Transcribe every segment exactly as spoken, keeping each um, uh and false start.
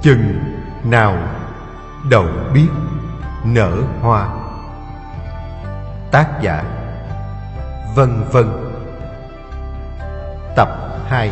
Chừng nào đậu biết nở hoa. Tác giả Vân Vân. Tập hai.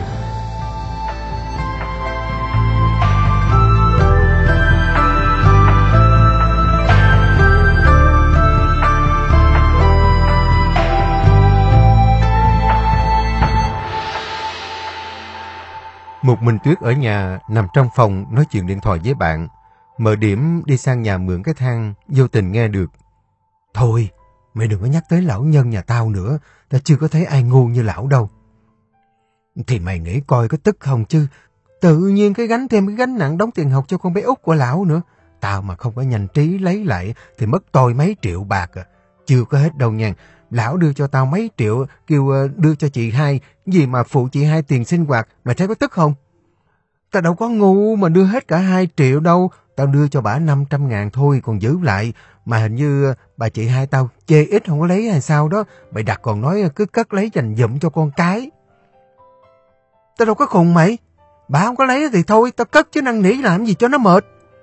Một mình Tuyết ở nhà, nằm trong phòng nói chuyện điện thoại với bạn. Mở Điểm đi sang nhà mượn cái thang, vô tình nghe được. Thôi, mày đừng có nhắc tới lão nhân nhà tao nữa, tao chưa có thấy ai ngu như lão đâu. Thì mày nghĩ coi có tức không chứ, tự nhiên cái gánh thêm cái gánh nặng đóng tiền học cho con bé út của lão nữa. Tao mà không có nhanh trí lấy lại thì mất tôi mấy triệu bạc à. Chưa có hết đâu nha. Lão đưa cho tao mấy triệu, kêu đưa cho chị hai, gì mà phụ chị hai tiền sinh hoạt, mày thấy có tức không? Tao đâu có ngu mà đưa hết cả hai triệu đâu, tao đưa cho bả năm trăm ngàn thôi, còn giữ lại. Mà hình như bà chị hai tao chê ít không có lấy hay sao đó, bày đặt còn nói cứ cất lấy dành dụm cho con cái. Tao đâu có khùng mày, bà không có lấy thì thôi, tao cất chứ năn nỉ làm gì cho nó mệt.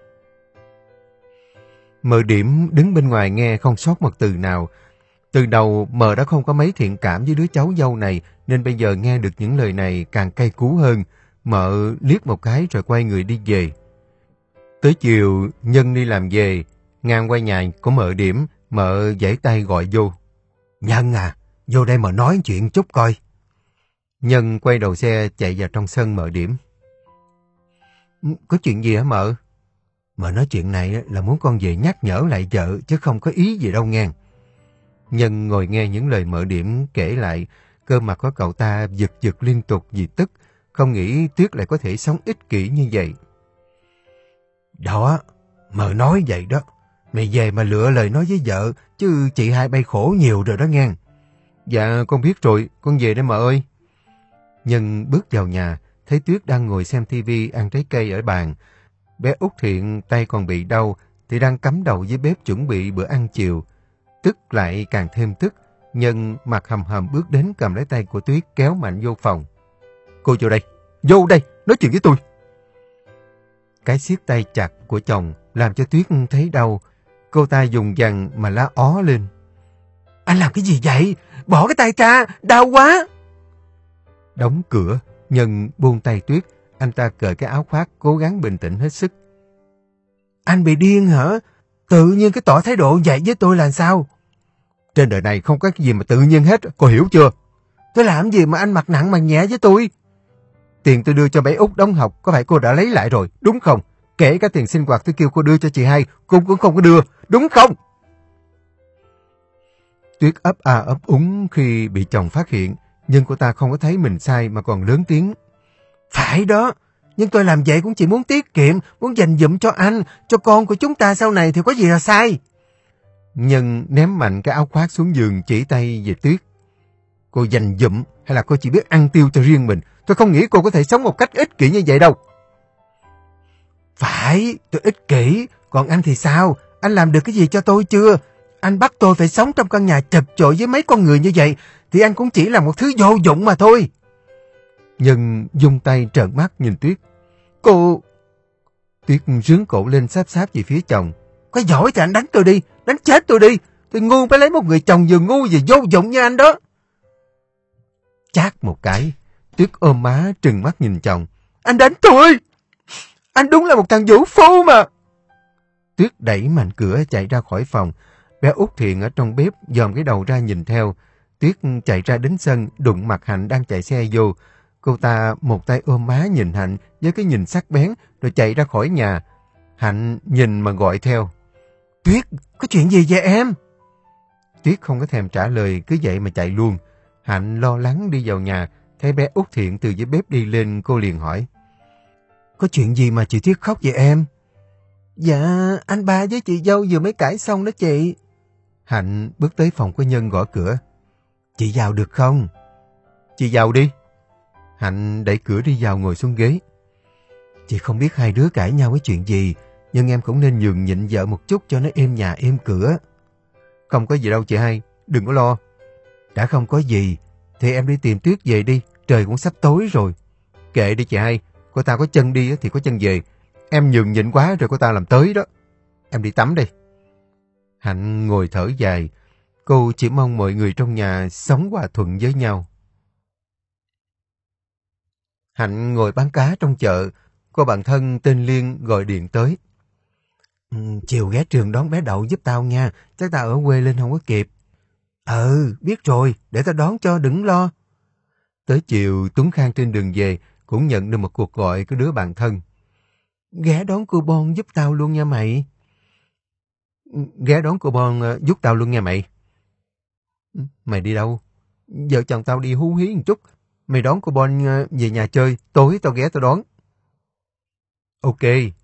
Mờ Điểm đứng bên ngoài nghe không sót một từ nào. Từ đầu Mờ đã không có mấy thiện cảm với đứa cháu dâu này, nên bây giờ nghe được những lời này càng cay cú hơn. Mợ liếc một cái rồi quay người đi về. Tới chiều, Nhân đi làm về, ngang qua nhà của Mợ Điểm, Mợ giãy tay gọi vô. Nhân à, vô đây mà nói chuyện chút coi. Nhân quay đầu xe chạy vào trong sân Mợ Điểm. Có chuyện gì hả Mợ? Mợ nói chuyện này là muốn con về nhắc nhở lại vợ, chứ không có ý gì đâu nghe. Nhân ngồi nghe những lời Mợ Điểm kể lại, cơ mặt của cậu ta giật giật liên tục vì tức, không nghĩ Tuyết lại có thể sống ích kỷ như vậy. Đó, Mợ nói vậy đó, mày về mà lựa lời nói với vợ, chứ chị hai bay khổ nhiều rồi đó nghe. Dạ, con biết rồi, con về đây Mợ ơi. Nhân bước vào nhà, thấy Tuyết đang ngồi xem tivi ăn trái cây ở bàn. Bé Út Thiện tay còn bị đau, thì đang cắm đầu dưới bếp chuẩn bị bữa ăn chiều. Tức lại càng thêm tức, Nhân mặt hầm hầm bước đến cầm lấy tay của Tuyết kéo mạnh vô phòng. Cô vô đây, vô đây, nói chuyện với tôi. Cái siết tay chặt của chồng làm cho Tuyết thấy đau. Cô ta dùng dằn mà la ó lên. Anh làm cái gì vậy? Bỏ cái tay ra, đau quá. Đóng cửa, Nhân buông tay Tuyết. Anh ta cởi cái áo khoác, cố gắng bình tĩnh hết sức. Anh bị điên hả? Tự nhiên cái tỏ thái độ vậy với tôi là sao? Trên đời này không có cái gì mà tự nhiên hết, cô hiểu chưa? Tôi làm gì mà anh mặt nặng mặt nhẹ với tôi? Tiền tôi đưa cho bé Út đóng học, có phải cô đã lấy lại rồi, đúng không? Kể cả tiền sinh hoạt tôi kêu cô đưa cho chị hai, cô cũng không có đưa, đúng không? Tuyết ấp a ấp úng khi bị chồng phát hiện, nhưng cô ta không có thấy mình sai mà còn lớn tiếng. Phải đó, nhưng tôi làm vậy cũng chỉ muốn tiết kiệm, muốn dành dụm cho anh, cho con của chúng ta sau này thì có gì là sai. Nhân ném mạnh cái áo khoác xuống giường chỉ tay về Tuyết. Cô dành dụm hay là cô chỉ biết ăn tiêu cho riêng mình? Tôi không nghĩ cô có thể sống một cách ích kỷ như vậy đâu. Phải, tôi ích kỷ, còn anh thì sao? Anh làm được cái gì cho tôi chưa? Anh bắt tôi phải sống trong căn nhà chật chội với mấy con người như vậy, thì anh cũng chỉ là một thứ vô dụng mà thôi. Nhân dung tay trợn mắt nhìn Tuyết. Cô... Tuyết rướn cổ lên sáp sáp về phía chồng. Có giỏi thì anh đánh tôi đi, đánh chết tôi đi. Tôi ngu phải lấy một người chồng vừa ngu vừa vô dụng như anh đó. Chát một cái, Tuyết ôm má trừng mắt nhìn chồng. Anh đánh tôi! Anh đúng là một thằng vũ phu mà! Tuyết đẩy mạnh cửa chạy ra khỏi phòng. Bé Út Thiện ở trong bếp dòm cái đầu ra nhìn theo. Tuyết chạy ra đến sân đụng mặt Hạnh đang chạy xe vô. Cô ta một tay ôm má nhìn Hạnh với cái nhìn sắc bén rồi chạy ra khỏi nhà. Hạnh nhìn mà gọi theo. Tuyết, có chuyện gì vậy em? Tuyết không có thèm trả lời, cứ vậy mà chạy luôn. Hạnh lo lắng đi vào nhà, thấy bé Út Thiện từ dưới bếp đi lên, cô liền hỏi. Có chuyện gì mà chị Tuyết khóc vậy em? Dạ, anh ba với chị dâu vừa mới cãi xong đó chị. Hạnh bước tới phòng của Nhân gõ cửa. Chị vào được không? Chị vào đi. Hạnh đẩy cửa đi vào ngồi xuống ghế. Chị không biết hai đứa cãi nhau với chuyện gì, nhưng em cũng nên nhường nhịn vợ một chút cho nó êm nhà êm cửa. Không có gì đâu chị hai, đừng có lo. Đã không có gì, thì em đi tìm Tuyết về đi, trời cũng sắp tối rồi. Kệ đi chị hai, cô ta có chân đi thì có chân về. Em nhường nhịn quá rồi cô ta làm tới đó. Em đi tắm đây. Hạnh ngồi thở dài. Cô chỉ mong mọi người trong nhà sống hòa thuận với nhau. Hạnh ngồi bán cá trong chợ. Cô bạn thân tên Liên gọi điện tới. Ừ, chiều ghé trường đón bé Đậu giúp tao nha. Chắc tao ở quê lên không có kịp. Ừ, biết rồi. Để tao đón cho, đừng lo. Tới chiều, Tuấn Khang trên đường về cũng nhận được một cuộc gọi của đứa bạn thân. Ghé đón cô Bon giúp tao luôn nha mày. Ghé đón cô Bon uh, giúp tao luôn nha mày. Mày đi đâu? Vợ chồng tao đi hú hí một chút. Mày đón cô Bon uh, về nhà chơi. Tối tao ghé tao đón. Ok.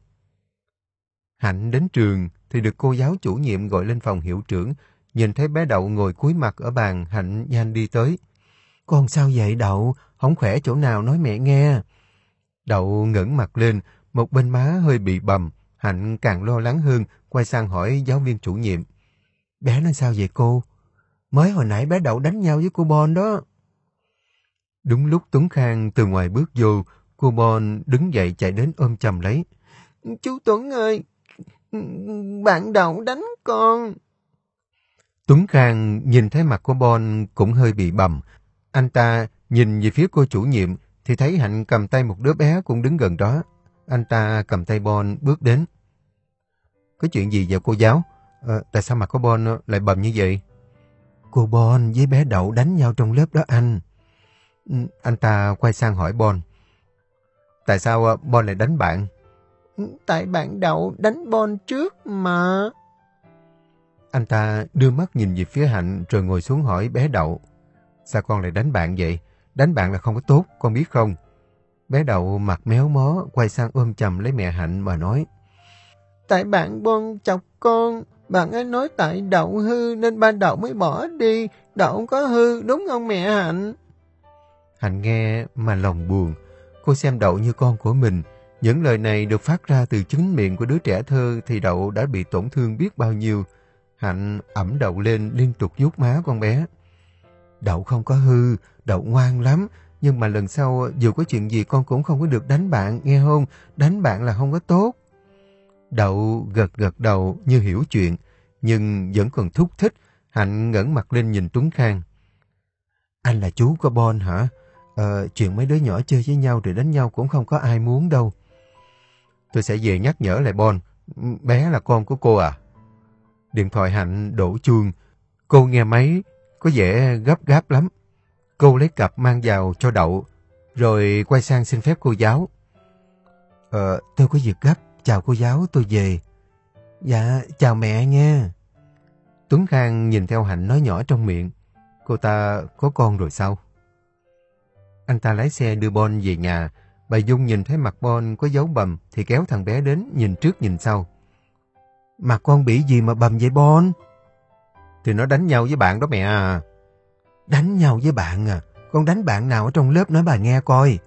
Hạnh đến trường thì được cô giáo chủ nhiệm gọi lên phòng hiệu trưởng. Nhìn thấy bé Đậu ngồi cúi mặt ở bàn, Hạnh nhanh đi tới. Con sao vậy Đậu? Không khỏe chỗ nào nói mẹ nghe. Đậu ngẩng mặt lên, một bên má hơi bị bầm. Hạnh càng lo lắng hơn, quay sang hỏi giáo viên chủ nhiệm. Bé nó sao vậy cô? Mới hồi nãy bé Đậu đánh nhau với cô Bon đó. Đúng lúc Tuấn Khang từ ngoài bước vô, cô Bon đứng dậy chạy đến ôm chầm lấy. Chú Tuấn ơi, bạn Đậu đánh con. Tuấn Khang nhìn thấy mặt của Bon cũng hơi bị bầm. Anh ta nhìn về phía cô chủ nhiệm thì thấy Hạnh cầm tay một đứa bé cũng đứng gần đó. Anh ta cầm tay Bon bước đến. Có chuyện gì vậy cô giáo? À, tại sao mặt của Bon lại bầm như vậy? Cô Bon với bé Đậu đánh nhau trong lớp đó anh. Anh ta quay sang hỏi Bon. Tại sao Bon lại đánh bạn? Tại bạn Đậu đánh Bon trước mà. Anh ta đưa mắt nhìn về phía Hạnh rồi ngồi xuống hỏi bé Đậu. Sao con lại đánh bạn vậy? Đánh bạn là không có tốt, con biết không? Bé Đậu mặt méo mó, quay sang ôm chầm lấy mẹ Hạnh mà nói. Tại bạn Bon chọc con, bạn ấy nói tại Đậu hư nên ba Đậu mới bỏ đi. Đậu không có hư, đúng không mẹ Hạnh? Hạnh nghe mà lòng buồn. Cô xem Đậu như con của mình. Những lời này được phát ra từ chính miệng của đứa trẻ thơ thì Đậu đã bị tổn thương biết bao nhiêu. Hạnh ẵm Đậu lên liên tục vuốt má con bé. Đậu không có hư, Đậu ngoan lắm. Nhưng mà lần sau dù có chuyện gì con cũng không có được đánh bạn, nghe không? Đánh bạn là không có tốt. Đậu gật gật đầu như hiểu chuyện, nhưng vẫn còn thúc thích. Hạnh ngẩng mặt lên nhìn Tuấn Khang. Anh là chú của Bon hả? Ờ, chuyện mấy đứa nhỏ chơi với nhau rồi đánh nhau cũng không có ai muốn đâu. Tôi sẽ về nhắc nhở lại Bon. Bé là con của cô à? Điện thoại Hạnh đổ chuông. Cô nghe máy, có vẻ gấp gáp lắm. Cô lấy cặp mang vào cho Đậu, rồi quay sang xin phép cô giáo. Ờ, tôi có việc gấp. Chào cô giáo, tôi về. Dạ, chào mẹ nha. Tuấn Khang nhìn theo Hạnh nói nhỏ trong miệng. Cô ta có con rồi sao? Anh ta lái xe đưa Bon về nhà. Bà Dung nhìn thấy mặt Bon có dấu bầm thì kéo thằng bé đến nhìn trước nhìn sau. Mặt con bị gì mà bầm vậy Bon? Thì nó đánh nhau với bạn đó mẹ à. Đánh nhau với bạn à? Con đánh bạn nào ở trong lớp nói bà nghe coi.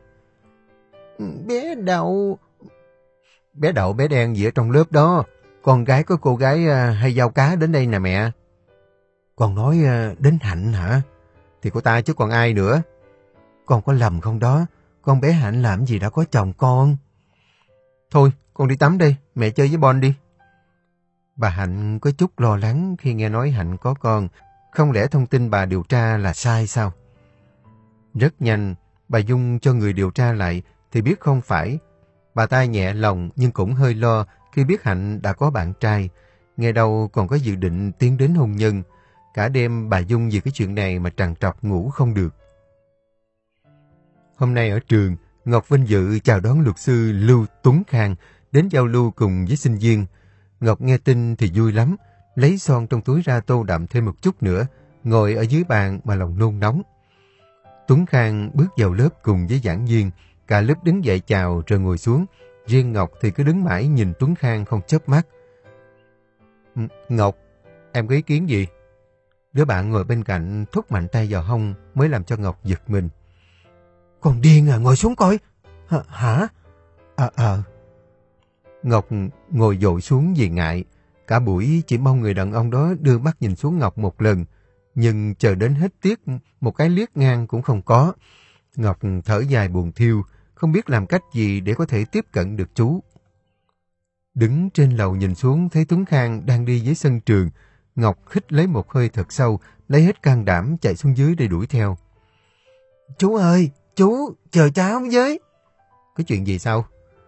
Bé Đậu. Bé Đậu bé đen gì ở trong lớp đó. Con gái có cô gái uh, hay giao cá đến đây nè mẹ. Con nói uh, đến Hạnh hả? Thì cô ta chứ còn ai nữa. Con có lầm không đó? Con bé Hạnh làm gì đã có chồng con. Thôi con đi tắm đây. Mẹ chơi với Bon đi. Bà Hạnh có chút lo lắng khi nghe nói Hạnh có con. Không lẽ thông tin bà điều tra là sai sao? Rất nhanh, bà Dung cho người điều tra lại thì biết không phải. Bà ta nhẹ lòng nhưng cũng hơi lo khi biết Hạnh đã có bạn trai. Nghe đâu còn có dự định tiến đến hôn nhân. Cả đêm bà Dung vì cái chuyện này mà trằn trọc ngủ không được. Hôm nay ở trường, Ngọc vinh dự chào đón luật sư Lưu Tuấn Khang đến giao lưu cùng với sinh viên. Ngọc nghe tin thì vui lắm, lấy son trong túi ra tô đậm thêm một chút nữa, ngồi ở dưới bàn mà lòng nôn nóng. Tuấn Khang bước vào lớp cùng với giảng viên, cả lớp đứng dậy chào rồi ngồi xuống. Riêng Ngọc thì cứ đứng mãi nhìn Tuấn Khang không chớp mắt. Ngọc, em có ý kiến gì? Đứa bạn ngồi bên cạnh thúc mạnh tay vào hông mới làm cho Ngọc giật mình. Còn điên à, ngồi xuống coi. H hả? Ờ, ờ. Ngọc ngồi dội xuống vì ngại. Cả buổi chỉ mong người đàn ông đó đưa mắt nhìn xuống Ngọc một lần. Nhưng chờ đến hết tiết, một cái liếc ngang cũng không có. Ngọc thở dài buồn thiêu, không biết làm cách gì để có thể tiếp cận được chú. Đứng trên lầu nhìn xuống thấy Tuấn Khang đang đi dưới sân trường. Ngọc hít lấy một hơi thật sâu, lấy hết can đảm chạy xuống dưới để đuổi theo. Chú ơi, chú, chờ cháu với. Có chuyện gì sao?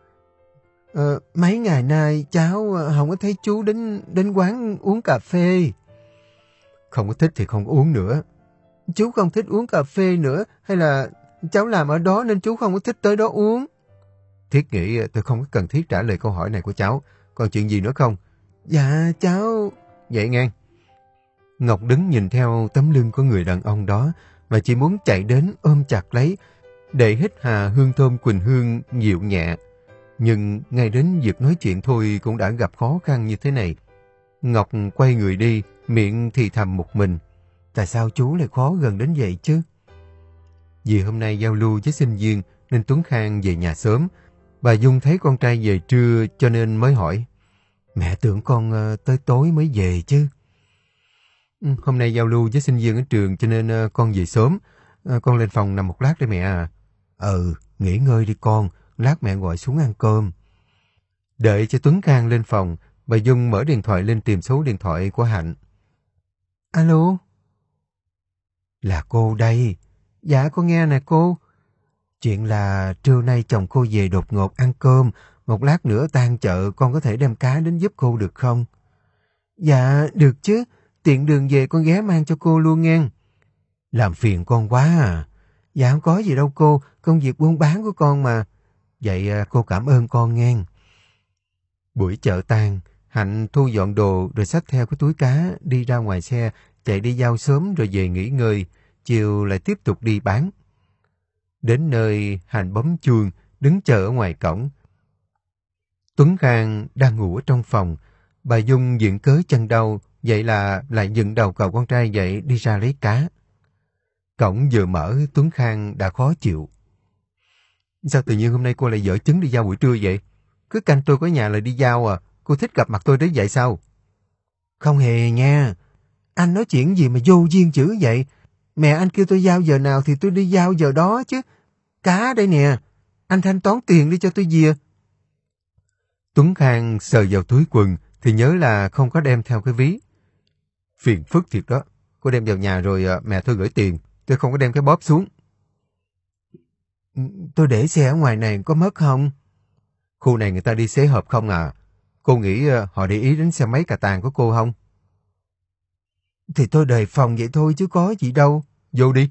Ờ, mấy ngày nay cháu không có thấy chú đến đến quán uống cà phê. Không có thích thì không có uống nữa. Chú không thích uống cà phê nữa, hay là cháu làm ở đó nên chú không có thích tới đó uống? Thiết nghĩ tôi không có cần thiết trả lời câu hỏi này của cháu. Còn chuyện gì nữa không? Dạ, cháu... Vậy ngang. Ngọc đứng nhìn theo tấm lưng của người đàn ông đó và chỉ muốn chạy đến ôm chặt lấy để hít hà hương thơm Quỳnh Hương dịu nhẹ. Nhưng ngay đến việc nói chuyện thôi cũng đã gặp khó khăn như thế này. Ngọc quay người đi, miệng thì thầm một mình. Tại sao chú lại khó gần đến vậy chứ? Vì hôm nay giao lưu với sinh viên nên Tuấn Khang về nhà sớm. Bà Dung thấy con trai về trưa cho nên mới hỏi. Mẹ tưởng con uh, tới tối mới về chứ. Ừ, hôm nay giao lưu với sinh viên ở trường cho nên uh, con về sớm. Uh, con lên phòng nằm một lát đấy mẹ à. Ừ, nghỉ ngơi đi con. Lát mẹ gọi xuống ăn cơm. Đợi cho Tuấn Khang lên phòng, bà Dung mở điện thoại lên tìm số điện thoại của Hạnh. Alo? Là cô đây. Dạ con nghe nè cô. Chuyện là trưa nay chồng cô về đột ngột ăn cơm. Một lát nữa tan chợ con có thể đem cá đến giúp cô được không? Dạ được chứ. Tiện đường về con ghé mang cho cô luôn nghe. Làm phiền con quá à. Dạ không có gì đâu cô. Công việc buôn bán của con mà. Vậy cô cảm ơn con nghe. Buổi chợ tan, Hạnh thu dọn đồ rồi xách theo cái túi cá đi ra ngoài xe, chạy đi giao sớm rồi về nghỉ ngơi, chiều lại tiếp tục đi bán. Đến nơi, Hạnh bấm chuông, đứng chờ ở ngoài cổng. Tuấn Khang đang ngủ ở trong phòng, bà Dung viện cớ chân đau, vậy là lại dựng đầu cầu con trai dậy đi ra lấy cá. Cổng vừa mở, Tuấn Khang đã khó chịu. Sao tự nhiên hôm nay cô lại dở trứng đi giao buổi trưa vậy? Cứ canh tôi có nhà là đi giao à, cô thích gặp mặt tôi đến vậy sao? Không hề nha, anh nói chuyện gì mà vô duyên chữ vậy? Mẹ anh kêu tôi giao giờ nào thì tôi đi giao giờ đó chứ. Cá đây nè, anh thanh toán tiền đi cho tôi về. Tuấn Khang sờ vào túi quần thì nhớ là không có đem theo cái ví. Phiền phức thiệt đó, cô đem vào nhà rồi mẹ tôi gửi tiền, tôi không có đem cái bóp xuống. Tôi để xe ở ngoài này có mất không? Khu này người ta đi xế hộp không à? Cô nghĩ họ để ý đến xe máy cà tàng của cô không? Thì tôi đề phòng vậy thôi chứ có gì đâu. Vô đi.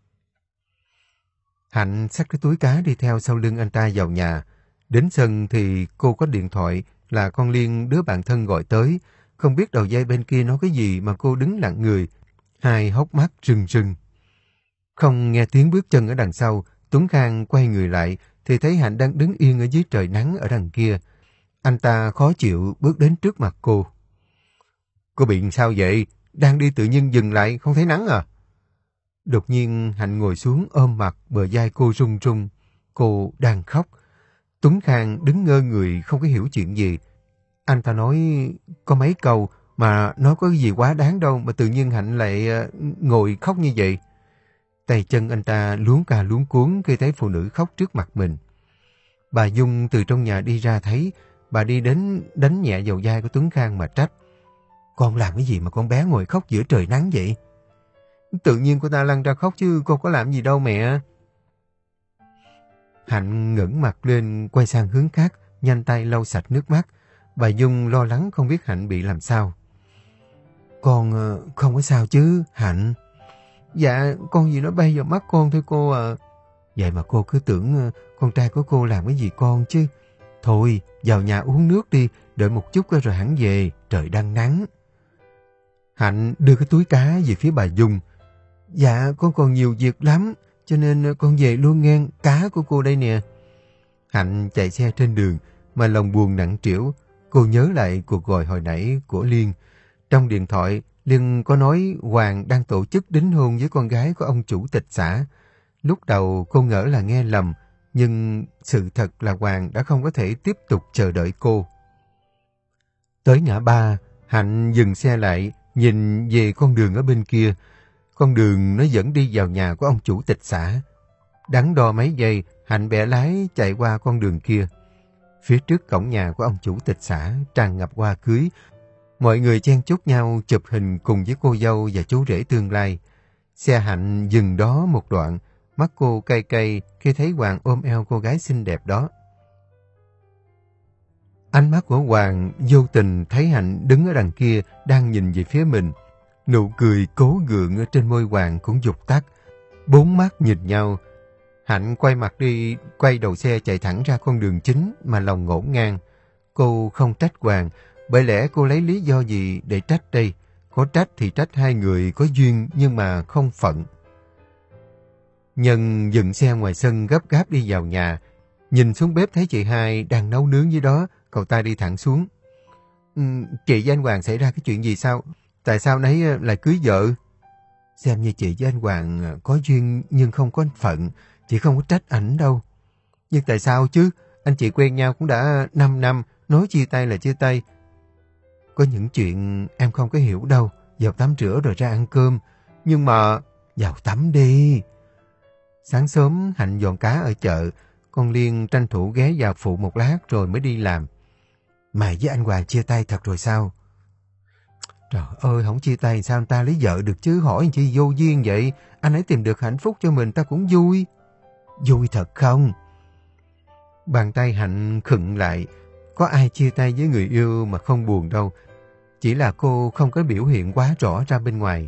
Hạnh xách cái túi cá đi theo sau lưng anh ta vào nhà. Đến sân thì cô có điện thoại là con Liên đứa bạn thân gọi tới. Không biết đầu dây bên kia nói cái gì mà cô đứng lặng người. Hai hốc mắt rưng rưng. Không nghe tiếng bước chân ở đằng sau, Tuấn Khang quay người lại thì thấy Hạnh đang đứng yên ở dưới trời nắng ở đằng kia. Anh ta khó chịu bước đến trước mặt cô. Cô bị sao vậy? Đang đi tự nhiên dừng lại, không thấy nắng à? Đột nhiên Hạnh ngồi xuống ôm mặt, bờ vai cô run run. Cô đang khóc. Tuấn Khang đứng ngơ người không có hiểu chuyện gì. Anh ta nói có mấy câu mà nói có gì quá đáng đâu mà tự nhiên Hạnh lại ngồi khóc như vậy. Tay chân anh ta luống ca luống cuống khi thấy phụ nữ khóc trước mặt mình. Bà Dung từ trong nhà đi ra thấy, bà đi đến đánh nhẹ vào vai của Tuấn Khang mà trách. Con làm cái gì mà con bé ngồi khóc giữa trời nắng vậy? Tự nhiên cô ta lăn ra khóc chứ cô có làm gì đâu mẹ. Hạnh ngẩng mặt lên quay sang hướng khác, nhanh tay lau sạch nước mắt. Bà Dung lo lắng không biết Hạnh bị làm sao. Con không có sao chứ, Hạnh? Dạ, con gì nó bay vào mắt con thôi cô à. Vậy mà cô cứ tưởng con trai của cô làm cái gì con chứ. Thôi, vào nhà uống nước đi, đợi một chút rồi hẳn về, trời đang nắng. Hạnh đưa cái túi cá về phía bà Dung. Dạ, con còn nhiều việc lắm, cho nên con về luôn nghe, cá của cô đây nè. Hạnh chạy xe trên đường, mà lòng buồn nặng trĩu. Cô nhớ lại cuộc gọi hồi nãy của Liên. Trong điện thoại, Liên có nói Hoàng đang tổ chức đính hôn với con gái của ông chủ tịch xã. Lúc đầu cô ngỡ là nghe lầm, nhưng sự thật là Hoàng đã không có thể tiếp tục chờ đợi cô. Tới ngã ba, Hạnh dừng xe lại, nhìn về con đường ở bên kia. Con đường nó dẫn đi vào nhà của ông chủ tịch xã. Đắn đo mấy giây, Hạnh bẻ lái chạy qua con đường kia. Phía trước cổng nhà của ông chủ tịch xã tràn ngập hoa cưới. Mọi người chen chúc nhau chụp hình cùng với cô dâu và chú rể tương lai. Xe Hạnh dừng đó một đoạn, mắt cô cay cay khi thấy Hoàng ôm eo cô gái xinh đẹp đó. Ánh mắt của Hoàng vô tình thấy Hạnh đứng ở đằng kia đang nhìn về phía mình. Nụ cười cố gượng ở trên môi Hoàng cũng vụt tắt. Bốn mắt nhìn nhau. Hạnh quay mặt đi, quay đầu xe chạy thẳng ra con đường chính mà lòng ngổn ngang. Cô không trách Hoàng, bởi lẽ cô lấy lý do gì để trách đây? Có trách thì trách hai người có duyên nhưng mà không phận. Nhân dừng xe ngoài sân gấp gáp đi vào nhà. Nhìn xuống bếp thấy chị hai đang nấu nướng dưới đó, cậu ta đi thẳng xuống. Ừ, chị với anh Hoàng xảy ra cái chuyện gì sao? Tại sao nấy lại cưới vợ? Xem như chị với anh Hoàng có duyên nhưng không có phận, chị không có trách ảnh đâu. Nhưng tại sao chứ? Anh chị quen nhau cũng đã năm năm, nói chia tay là chia tay. Có những chuyện em không có hiểu đâu. Vào tắm rửa rồi ra ăn cơm. Nhưng mà... Vào tắm đi. Sáng sớm Hạnh dọn cá ở chợ. Con Liên tranh thủ ghé vào phụ một lát rồi mới đi làm. Mày với anh Hoàng chia tay thật rồi sao? Trời ơi, không chia tay sao anh ta lấy vợ được chứ? Hỏi chi vô duyên vậy? Anh ấy tìm được hạnh phúc cho mình ta cũng vui. Vui thật không? Bàn tay Hạnh khựng lại. Có ai chia tay với người yêu mà không buồn đâu. Chỉ là cô không có biểu hiện quá rõ ra bên ngoài.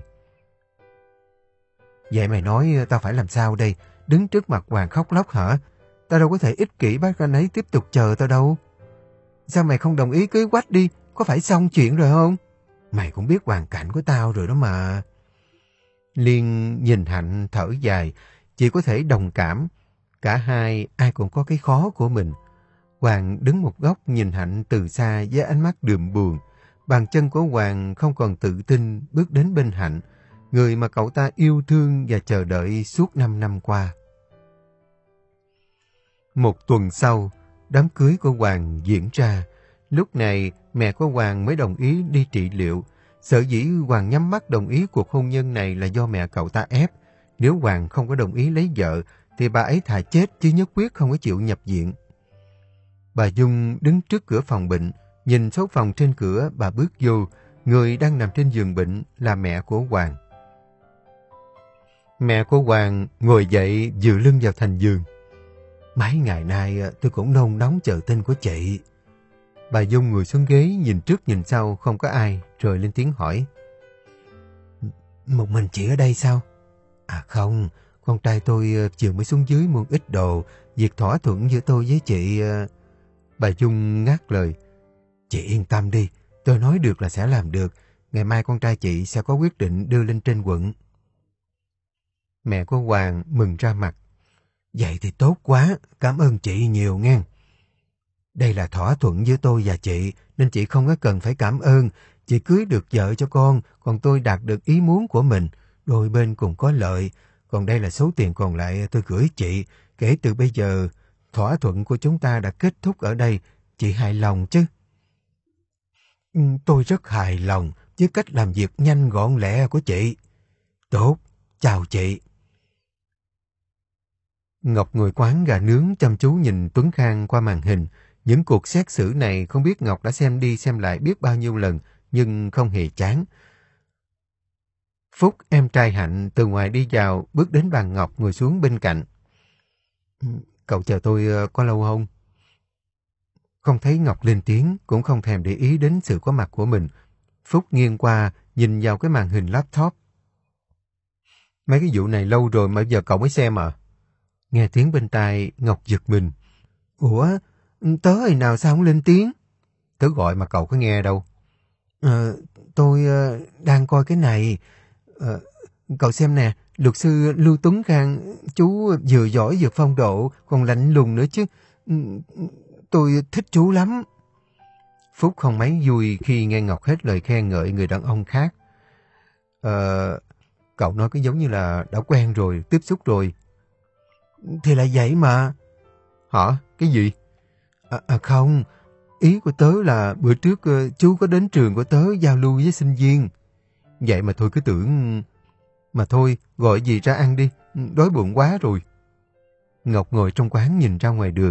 Vậy mày nói tao phải làm sao đây? Đứng trước mặt Hoàng khóc lóc hả? Tao đâu có thể ích kỷ bắt anh ấy tiếp tục chờ tao đâu. Sao mày không đồng ý cưới Quách đi? Có phải xong chuyện rồi không? Mày cũng biết hoàn cảnh của tao rồi đó mà. Liên nhìn Hạnh thở dài. Chỉ có thể đồng cảm. Cả hai ai cũng có cái khó của mình. Hoàng đứng một góc nhìn Hạnh từ xa với ánh mắt đượm buồn. Bàn chân của Hoàng không còn tự tin bước đến bên Hạnh, người mà cậu ta yêu thương và chờ đợi suốt năm năm qua. Một tuần sau, đám cưới của Hoàng diễn ra. Lúc này, mẹ của Hoàng mới đồng ý đi trị liệu. Sở dĩ Hoàng nhắm mắt đồng ý cuộc hôn nhân này là do mẹ cậu ta ép. Nếu Hoàng không có đồng ý lấy vợ, thì bà ấy thà chết chứ nhất quyết không có chịu nhập viện. Bà Dung đứng trước cửa phòng bệnh, nhìn số phòng trên cửa, bà bước vô. Người đang nằm trên giường bệnh là mẹ của Hoàng. Mẹ của Hoàng ngồi dậy dựa lưng vào thành giường. Mấy ngày nay tôi cũng nôn nóng chờ tin của chị. Bà Dung ngồi xuống ghế nhìn trước nhìn sau không có ai, rồi lên tiếng hỏi. Một mình chị ở đây sao? À không, con trai tôi chiều mới xuống dưới mua ít đồ, việc thỏa thuận giữa tôi với chị... Bà Dung ngắt lời. Chị yên tâm đi, tôi nói được là sẽ làm được. Ngày mai con trai chị sẽ có quyết định đưa lên trên quận. Mẹ của Hoàng mừng ra mặt. Vậy thì tốt quá, cảm ơn chị nhiều nghe. Đây là thỏa thuận giữa tôi và chị, nên chị không có cần phải cảm ơn. Chị cưới được vợ cho con, còn tôi đạt được ý muốn của mình. Đôi bên cùng có lợi. Còn đây là số tiền còn lại tôi gửi chị. Kể từ bây giờ, thỏa thuận của chúng ta đã kết thúc ở đây. Chị hài lòng chứ? Tôi rất hài lòng với cách làm việc nhanh gọn lẹ của chị. Tốt, chào chị. Ngọc ngồi quán gà nướng chăm chú nhìn Tuấn Khang qua màn hình. Những cuộc xét xử này không biết Ngọc đã xem đi xem lại biết bao nhiêu lần, nhưng không hề chán. Phúc, em trai Hạnh, từ ngoài đi vào, bước đến bàn Ngọc ngồi xuống bên cạnh. Cậu chờ tôi có lâu không? Không thấy Ngọc lên tiếng, cũng không thèm để ý đến sự có mặt của mình. Phúc nghiêng qua, nhìn vào cái màn hình laptop. Mấy cái vụ này lâu rồi mà giờ cậu mới xem à? Nghe tiếng bên tai, Ngọc giật mình. Ủa, tớ hồi nào sao không lên tiếng? Tớ gọi mà cậu có nghe đâu. Ờ, tôi uh, đang coi cái này. Uh, cậu xem nè, luật sư Lưu Tuấn Khang, chú vừa giỏi vừa phong độ, còn lạnh lùng nữa chứ. Tôi thích chú lắm. Phúc không mấy vui khi nghe Ngọc hết lời khen ngợi người đàn ông khác. Ờ, cậu nói cái giống như là đã quen rồi, tiếp xúc rồi. Thì là vậy mà. Hả? Cái gì? À, à không, ý của tớ là bữa trước chú có đến trường của tớ giao lưu với sinh viên. Vậy mà thôi cứ tưởng... Mà thôi, gọi gì ra ăn đi, đói bụng quá rồi. Ngọc ngồi trong quán nhìn ra ngoài đường,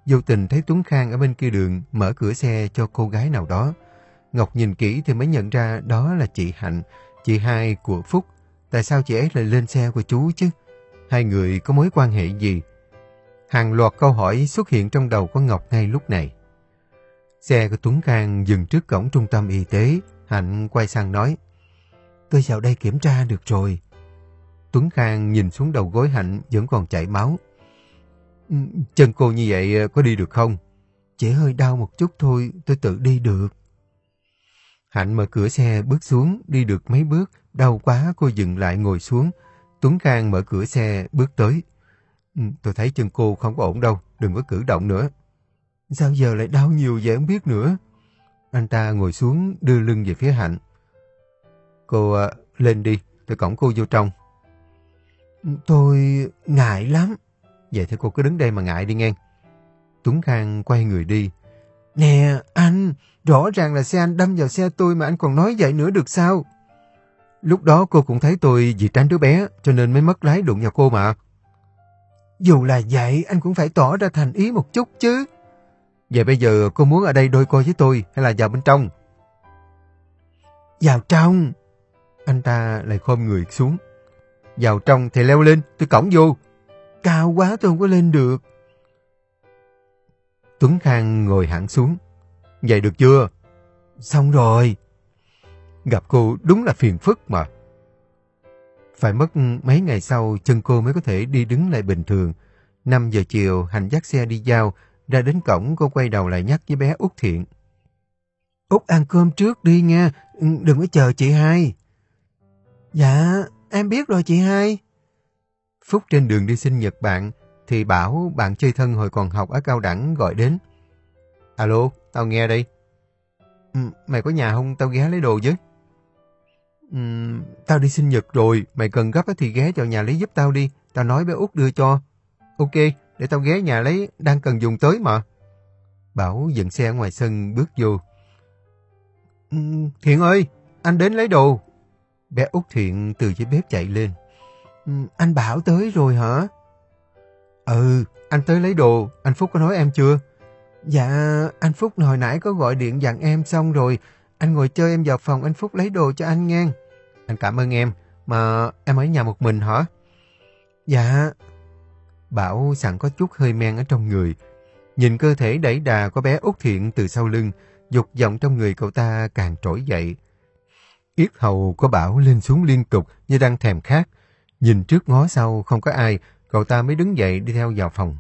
vô tình thấy Tuấn Khang ở bên kia đường mở cửa xe cho cô gái nào đó. Ngọc nhìn kỹ thì mới nhận ra đó là chị Hạnh, chị hai của Phúc. Tại sao chị ấy lại lên xe của chú chứ? Hai người có mối quan hệ gì? Hàng loạt câu hỏi xuất hiện trong đầu của Ngọc ngay lúc này. Xe của Tuấn Khang dừng trước cổng trung tâm y tế. Hạnh quay sang nói, tôi vào đây kiểm tra được rồi. Tuấn Khang nhìn xuống đầu gối Hạnh vẫn còn chảy máu. Chân cô như vậy có đi được không? Chỉ hơi đau một chút thôi, tôi tự đi được. Hạnh mở cửa xe bước xuống, đi được mấy bước, đau quá cô dừng lại ngồi xuống. Tuấn Khang mở cửa xe bước tới. Tôi thấy chân cô không có ổn đâu, đừng có cử động nữa. Sao giờ lại đau nhiều vậy không biết nữa. Anh ta ngồi xuống đưa lưng về phía Hạnh. Cô uh, lên đi, tôi cõng cô vô trong. Tôi ngại lắm. Vậy thì cô cứ đứng đây mà ngại đi nghe. Tuấn Khang quay người đi. Nè anh, rõ ràng là xe anh đâm vào xe tôi mà anh còn nói vậy nữa được sao? Lúc đó cô cũng thấy tôi vì tránh đứa bé cho nên mới mất lái đụng vào cô mà. Dù là vậy anh cũng phải tỏ ra thành ý một chút chứ. Vậy bây giờ cô muốn ở đây đôi co với tôi hay là vào bên trong? Vào trong. Anh ta lại khom người xuống. Vào trong thì leo lên, tôi cõng vô. Cao quá tôi không có lên được. Tuấn Khang ngồi hẳn xuống. Vậy được chưa? Xong rồi. Gặp cô đúng là phiền phức mà. Phải mất mấy ngày sau chân cô mới có thể đi đứng lại bình thường. năm giờ chiều Hạnh dắt xe đi giao. Ra đến cổng cô quay đầu lại nhắc với bé Út Thiện. Út ăn cơm trước đi nha, đừng có chờ chị hai. Dạ, em biết rồi chị hai. Phúc trên đường đi sinh nhật bạn, thì Bảo, bạn chơi thân hồi còn học ở cao đẳng gọi đến. Alo, tao nghe đây. Ừ, mày có nhà không, tao ghé lấy đồ với. Ừ, tao đi sinh nhật rồi, mày cần gấp thì ghé vào nhà lấy giúp tao đi, tao nói bé Út đưa cho. Ok, để tao ghé nhà lấy, đang cần dùng tới mà. Bảo dừng xe ở ngoài sân bước vô. Ừ, Thiện ơi, anh đến lấy đồ. Bé Út Thiện từ dưới bếp chạy lên. Ừ, anh Bảo tới rồi hả? Ừ, anh tới lấy đồ, anh Phúc có nói em chưa? Dạ, anh Phúc hồi nãy có gọi điện dặn em xong rồi. Anh ngồi chơi em vào phòng anh Phúc lấy đồ cho anh nghe. Anh cảm ơn em, mà em ở nhà một mình hả? Dạ. Bảo sẵn có chút hơi men ở trong người. Nhìn cơ thể đẩy đà của bé Út Thiện từ sau lưng, dục vọng trong người cậu ta càng trỗi dậy. Yết hầu của Bảo lên xuống liên tục như đang thèm khát. Nhìn trước ngó sau không có ai, cậu ta mới đứng dậy đi theo vào phòng.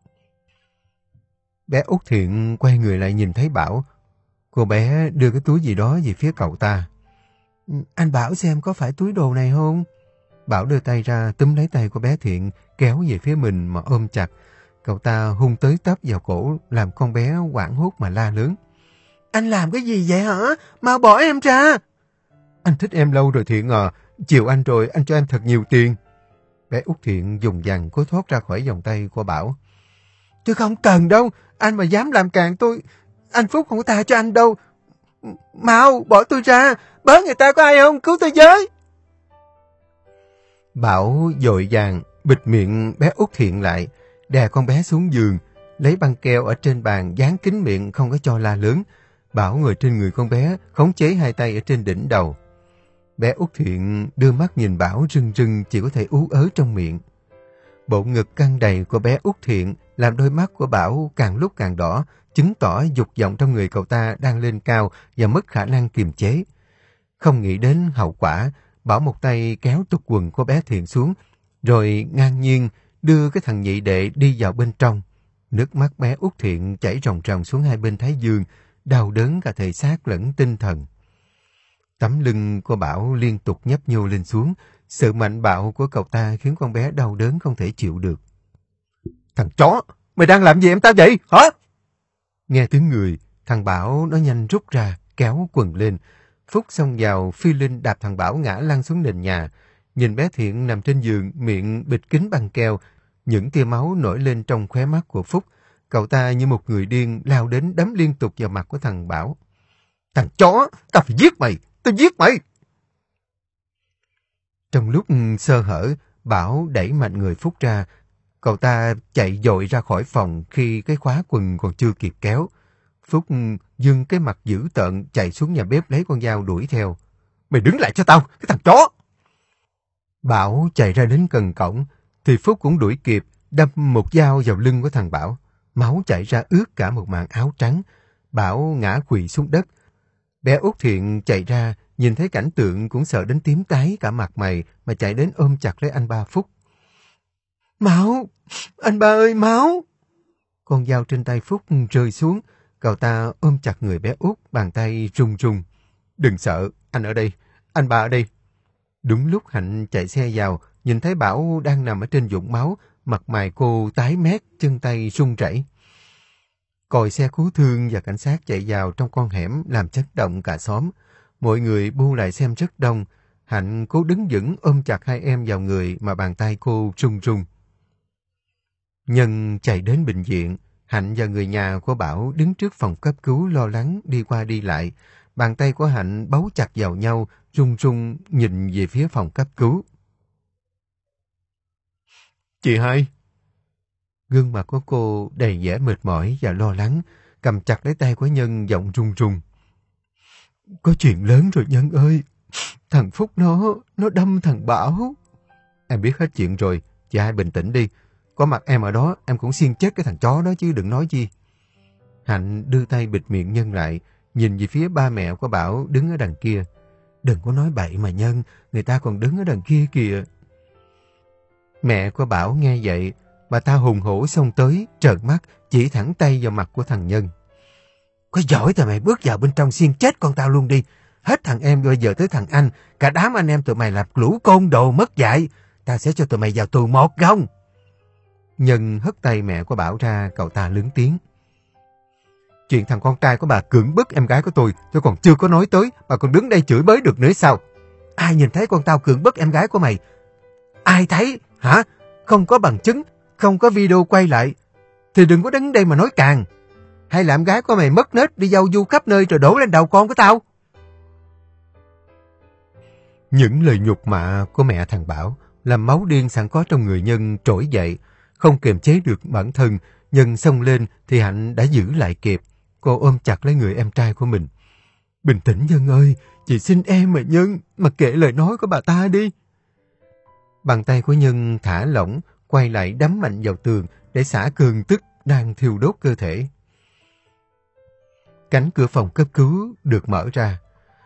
Bé Út Thiện quay người lại nhìn thấy Bảo. Cô bé đưa cái túi gì đó về phía cậu ta. Anh Bảo xem có phải túi đồ này không? Bảo đưa tay ra túm lấy tay của bé Thiện, kéo về phía mình mà ôm chặt. Cậu ta hung tới tấp vào cổ, làm con bé hoảng hốt mà la lớn. Anh làm cái gì vậy hả? Mau bỏ em ra! Anh thích em lâu rồi Thiện à, chiều anh rồi anh cho em thật nhiều tiền. Bé Út Thiện dùng dằn cố thoát ra khỏi vòng tay của Bảo. Tôi không cần đâu, anh mà dám làm càng tôi, anh Phúc không có tha cho anh đâu. Mau, bỏ tôi ra, bớ người ta có ai không, cứu tôi với. Bảo dội vàng bịt miệng bé Út Thiện lại, đè con bé xuống giường, lấy băng keo ở trên bàn dán kín miệng không có cho la lớn. Bảo ngồi trên người con bé, khống chế hai tay ở trên đỉnh đầu. Bé Út Thiện đưa mắt nhìn Bảo rưng rưng chỉ có thể ú ớ trong miệng. Bộ ngực căng đầy của bé Út Thiện làm đôi mắt của Bảo càng lúc càng đỏ, chứng tỏ dục vọng trong người cậu ta đang lên cao và mất khả năng kiềm chế. Không nghĩ đến hậu quả, Bảo một tay kéo tụt quần của bé Thiện xuống, rồi ngang nhiên đưa cái thằng nhị đệ đi vào bên trong. Nước mắt bé Út Thiện chảy ròng ròng xuống hai bên thái dương, đau đớn cả thể xác lẫn tinh thần. Tấm lưng của Bảo liên tục nhấp nhô lên xuống, sự mạnh bạo của cậu ta khiến con bé đau đớn không thể chịu được. Thằng chó, mày đang làm gì em ta vậy, hả? Nghe tiếng người, thằng Bảo nó nhanh rút ra, kéo quần lên. Phúc xông vào, phi linh đạp thằng Bảo ngã lăn xuống nền nhà. Nhìn bé Thiện nằm trên giường, miệng bịt kín băng keo, những tia máu nổi lên trong khóe mắt của Phúc. Cậu ta như một người điên lao đến đấm liên tục vào mặt của thằng Bảo. Thằng chó, tao phải giết mày, tao giết mày! Trong lúc sơ hở, Bảo đẩy mạnh người Phúc ra. Cậu ta chạy dội ra khỏi phòng khi cái khóa quần còn chưa kịp kéo. Phúc dưng cái mặt dữ tợn chạy xuống nhà bếp lấy con dao đuổi theo. Mày đứng lại cho tao, cái thằng chó! Bảo chạy ra đến gần cổng, thì Phúc cũng đuổi kịp, đâm một dao vào lưng của thằng Bảo. Máu chảy ra ướt cả một màn áo trắng. Bảo ngã quỵ xuống đất. Bé Út Thiện chạy ra, nhìn thấy cảnh tượng cũng sợ đến tím tái cả mặt mày, mà chạy đến ôm chặt lấy anh ba Phúc. Máu! Anh ba ơi, máu! Con dao trên tay Phúc rơi xuống. Cậu ta ôm chặt người bé Út, bàn tay run run. Đừng sợ, anh ở đây, anh ba ở đây. Đúng lúc Hạnh chạy xe vào, nhìn thấy Bảo đang nằm ở trên vũng máu, mặt mày cô tái mét, chân tay run rẩy. Còi xe cứu thương và cảnh sát chạy vào trong con hẻm làm chấn động cả xóm. Mọi người bu lại xem rất đông. Hạnh cố đứng vững ôm chặt hai em vào người mà bàn tay cô run run. Nhân chạy đến bệnh viện. Hạnh và người nhà của Bảo đứng trước phòng cấp cứu lo lắng đi qua đi lại. Bàn tay của Hạnh bấu chặt vào nhau, run run nhìn về phía phòng cấp cứu. Chị hai. Gương mặt của cô đầy vẻ mệt mỏi và lo lắng, cầm chặt lấy tay của Nhân giọng run run. Có chuyện lớn rồi Nhân ơi. Thằng Phúc nó, nó đâm thằng Bảo. Em biết hết chuyện rồi, chị hai bình tĩnh đi. Có mặt em ở đó, em cũng xiên chết cái thằng chó đó chứ đừng nói chi. Hạnh đưa tay bịt miệng Nhân lại, nhìn về phía ba mẹ của Bảo đứng ở đằng kia. Đừng có nói bậy mà Nhân, người ta còn đứng ở đằng kia kìa. Mẹ của Bảo nghe vậy, bà ta hùng hổ xông tới, trợn mắt, chỉ thẳng tay vào mặt của thằng Nhân. Có giỏi thì mày bước vào bên trong xiên chết con tao luôn đi. Hết thằng em bây giờ tới thằng anh, cả đám anh em tụi mày là lũ côn đồ mất dạy. Tao sẽ cho tụi mày vào tù một gông. Nhân hất tay mẹ của Bảo ra, cậu ta lớn tiếng. Chuyện thằng con trai của bà cưỡng bức em gái của tôi, tôi còn chưa có nói tới, bà còn đứng đây chửi bới được nữa sao? Ai nhìn thấy con tao cưỡng bức em gái của mày? Ai thấy, hả? Không có bằng chứng, không có video quay lại, thì đừng có đứng đây mà nói càng. Hay là em gái của mày mất nết đi giao du khắp nơi rồi đổ lên đầu con của tao? Những lời nhục mạ của mẹ thằng Bảo làm máu điên sẵn có trong người Nhân trỗi dậy. Không kiềm chế được bản thân, Nhân xông lên thì Hạnh đã giữ lại kịp. Cô ôm chặt lấy người em trai của mình. Bình tĩnh Nhân ơi, chị xin em mà Nhân, mà kệ lời nói của bà ta đi. Bàn tay của Nhân thả lỏng, quay lại đấm mạnh vào tường để xả cơn tức đang thiêu đốt cơ thể. Cánh cửa phòng cấp cứu được mở ra.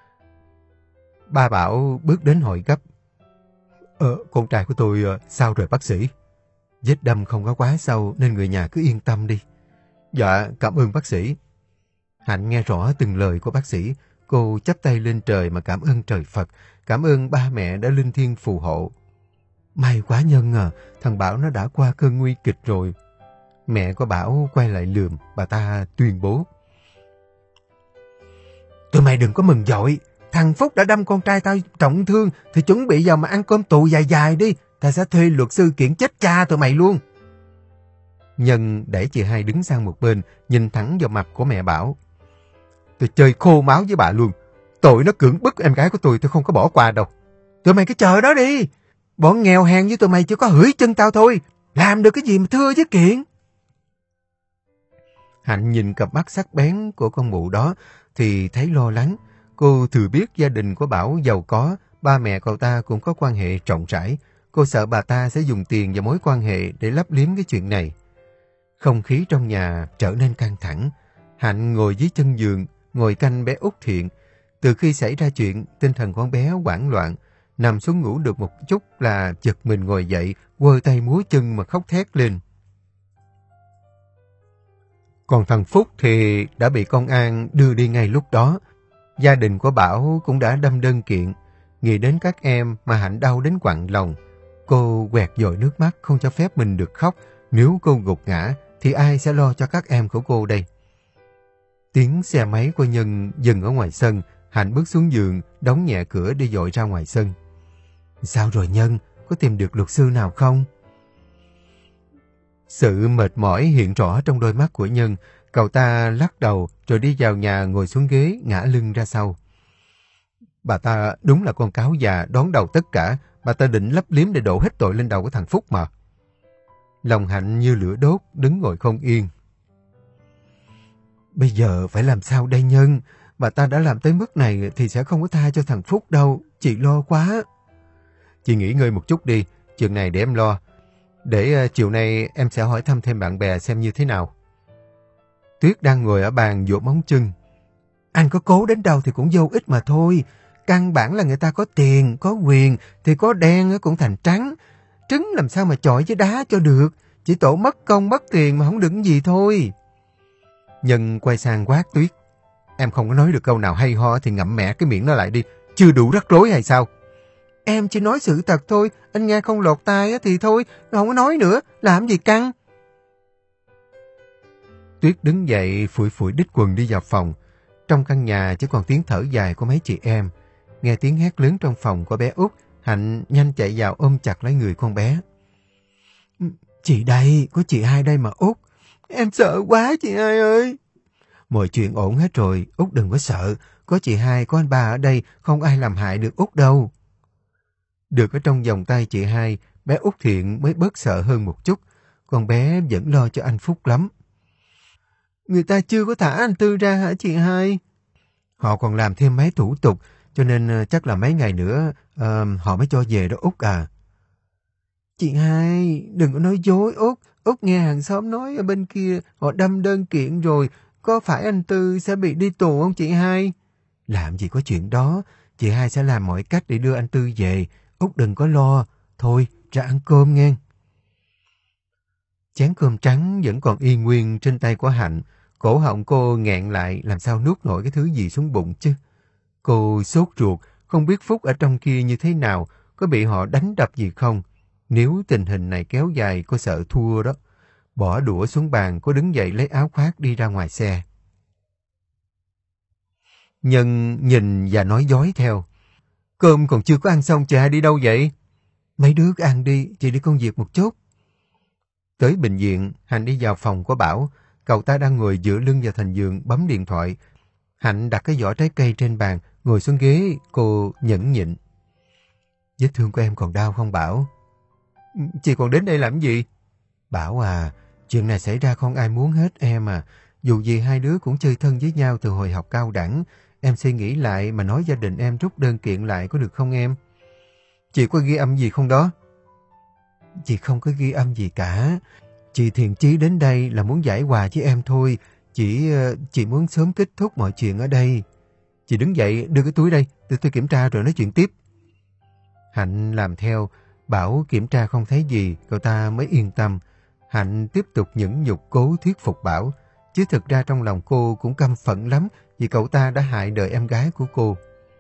Ba Bảo bước đến hỏi gấp. Ờ, con trai của tôi sao rồi bác sĩ? Vết đâm không có quá sâu nên người nhà cứ yên tâm đi. Dạ, cảm ơn bác sĩ. Hạnh nghe rõ từng lời của bác sĩ. Cô chắp tay lên trời mà cảm ơn trời Phật, cảm ơn ba mẹ đã linh thiêng phù hộ. May quá Nhân à, thằng Bảo nó đã qua cơn nguy kịch rồi. Mẹ của Bảo quay lại lườm, bà ta tuyên bố. Tụi mày đừng có mừng dội, thằng Phúc đã đâm con trai tao trọng thương thì chuẩn bị vào mà ăn cơm tù dài dài đi. Ta sẽ thuê luật sư kiện chết cha tụi mày luôn. Nhân đẩy chị hai đứng sang một bên, nhìn thẳng vào mặt của mẹ Bảo. Tôi chơi khô máu với bà luôn. Tội nó cưỡng bức em gái của tôi, tôi không có bỏ qua đâu. Tụi mày cứ chờ đó đi. Bọn nghèo hèn với tụi mày chỉ có hửi chân tao thôi. Làm được cái gì mà thưa với kiện. Hạnh nhìn cặp mắt sắc bén của con mụ đó thì thấy lo lắng. Cô thừa biết gia đình của Bảo giàu có, ba mẹ cậu ta cũng có quan hệ rộng rãi. Cô sợ bà ta sẽ dùng tiền và mối quan hệ để lấp liếm cái chuyện này. Không khí trong nhà trở nên căng thẳng. Hạnh ngồi dưới chân giường, ngồi canh bé Út Thiện. Từ khi xảy ra chuyện, tinh thần con bé hoảng loạn. Nằm xuống ngủ được một chút là giật mình ngồi dậy, quơ tay múa chân mà khóc thét lên. Còn thằng Phúc thì đã bị công an đưa đi ngay lúc đó. Gia đình của Bảo cũng đã đâm đơn kiện. Nghĩ đến các em mà Hạnh đau đến quặn lòng. Cô quẹt dội nước mắt không cho phép mình được khóc. Nếu cô gục ngã thì ai sẽ lo cho các em của cô đây? Tiếng xe máy của Nhân dừng ở ngoài sân. Hạnh bước xuống giường, đóng nhẹ cửa đi dội ra ngoài sân. Sao rồi Nhân? Có tìm được luật sư nào không? Sự mệt mỏi hiện rõ trong đôi mắt của Nhân. Cậu ta lắc đầu rồi đi vào nhà ngồi xuống ghế, ngã lưng ra sau. Bà ta đúng là con cáo già đón đầu tất cả. Bà ta định lấp liếm để đổ hết tội lên đầu của thằng Phúc mà. Lòng Hạnh như lửa đốt, đứng ngồi không yên. Bây giờ phải làm sao đây Nhân? Bà ta đã làm tới mức này thì sẽ không có tha cho thằng Phúc đâu. Chị lo quá. Chị nghỉ ngơi một chút đi. Chuyện này để em lo. Để uh, chiều nay em sẽ hỏi thăm thêm bạn bè xem như thế nào. Tuyết đang ngồi ở bàn vỗ móng chân. Anh có cố đến đâu thì cũng vô ích mà thôi. Căn bản là người ta có tiền, có quyền, thì có đen cũng thành trắng. Trứng làm sao mà chọi với đá cho được. Chỉ tổ mất công mất tiền mà không được gì thôi. Nhân quay sang quát Tuyết. Em không có nói được câu nào hay ho thì ngậm mẹ cái miệng nó lại đi. Chưa đủ rắc rối hay sao? Em chỉ nói sự thật thôi. Anh nghe không lọt tai thì thôi. Không có nói nữa. Làm gì căng? Tuyết đứng dậy phủi phủi đít quần đi vào phòng. Trong căn nhà chỉ còn tiếng thở dài của mấy chị em. Nghe tiếng hét lớn trong phòng của bé Út, Hạnh nhanh chạy vào ôm chặt lấy người con bé. Chị đây, có chị hai đây mà Út. Em sợ quá chị hai ơi. Mọi chuyện ổn hết rồi, Út đừng có sợ. Có chị hai, có anh ba ở đây, không ai làm hại được Út đâu. Được ở trong vòng tay chị hai, bé Út Thiện mới bớt sợ hơn một chút. Con bé vẫn lo cho anh Phúc lắm. Người ta chưa có thả anh Tư ra hả chị hai? Họ còn làm thêm mấy thủ tục, cho nên chắc là mấy ngày nữa uh, họ mới cho về đó Út à. Chị hai, đừng có nói dối Út. Út nghe hàng xóm nói ở bên kia họ đâm đơn kiện rồi. Có phải anh Tư sẽ bị đi tù không chị hai? Làm gì có chuyện đó. Chị hai sẽ làm mọi cách để đưa anh Tư về. Út đừng có lo. Thôi, ra ăn cơm nghe. Chén cơm trắng vẫn còn y nguyên trên tay của Hạnh. Cổ họng cô nghẹn lại làm sao nuốt nổi cái thứ gì xuống bụng chứ. Cô sốt ruột, không biết Phúc ở trong kia như thế nào, có bị họ đánh đập gì không. Nếu tình hình này kéo dài, cô sợ thua đó. Bỏ đũa xuống bàn, cô đứng dậy lấy áo khoác đi ra ngoài xe. Nhân nhìn và nói dối theo. Cơm còn chưa có ăn xong, chị hai đi đâu vậy? Mấy đứa cứ ăn đi, chị đi công việc một chút. Tới bệnh viện, Hạnh đi vào phòng của Bảo. Cậu ta đang ngồi dựa lưng vào thành giường bấm điện thoại. Hạnh đặt cái vỏ trái cây trên bàn, ngồi xuống ghế, cô nhẫn nhịn. Vết thương của em còn đau không Bảo? Chị còn đến đây làm gì? Bảo à, chuyện này xảy ra không ai muốn hết em à. Dù gì hai đứa cũng chơi thân với nhau từ hồi học cao đẳng. Em suy nghĩ lại mà nói gia đình em rút đơn kiện lại có được không em? Chị có ghi âm gì không đó? Chị không có ghi âm gì cả. Chị thiện chí đến đây là muốn giải hòa với em thôi. Chỉ chị muốn sớm kết thúc mọi chuyện ở đây. Chị đứng dậy đưa cái túi đây, để tôi kiểm tra rồi nói chuyện tiếp. Hạnh làm theo. Bảo kiểm tra không thấy gì, cậu ta mới yên tâm. Hạnh tiếp tục nhẫn nhục cố thuyết phục Bảo. Chứ thực ra trong lòng cô cũng căm phẫn lắm vì cậu ta đã hại đời em gái của cô.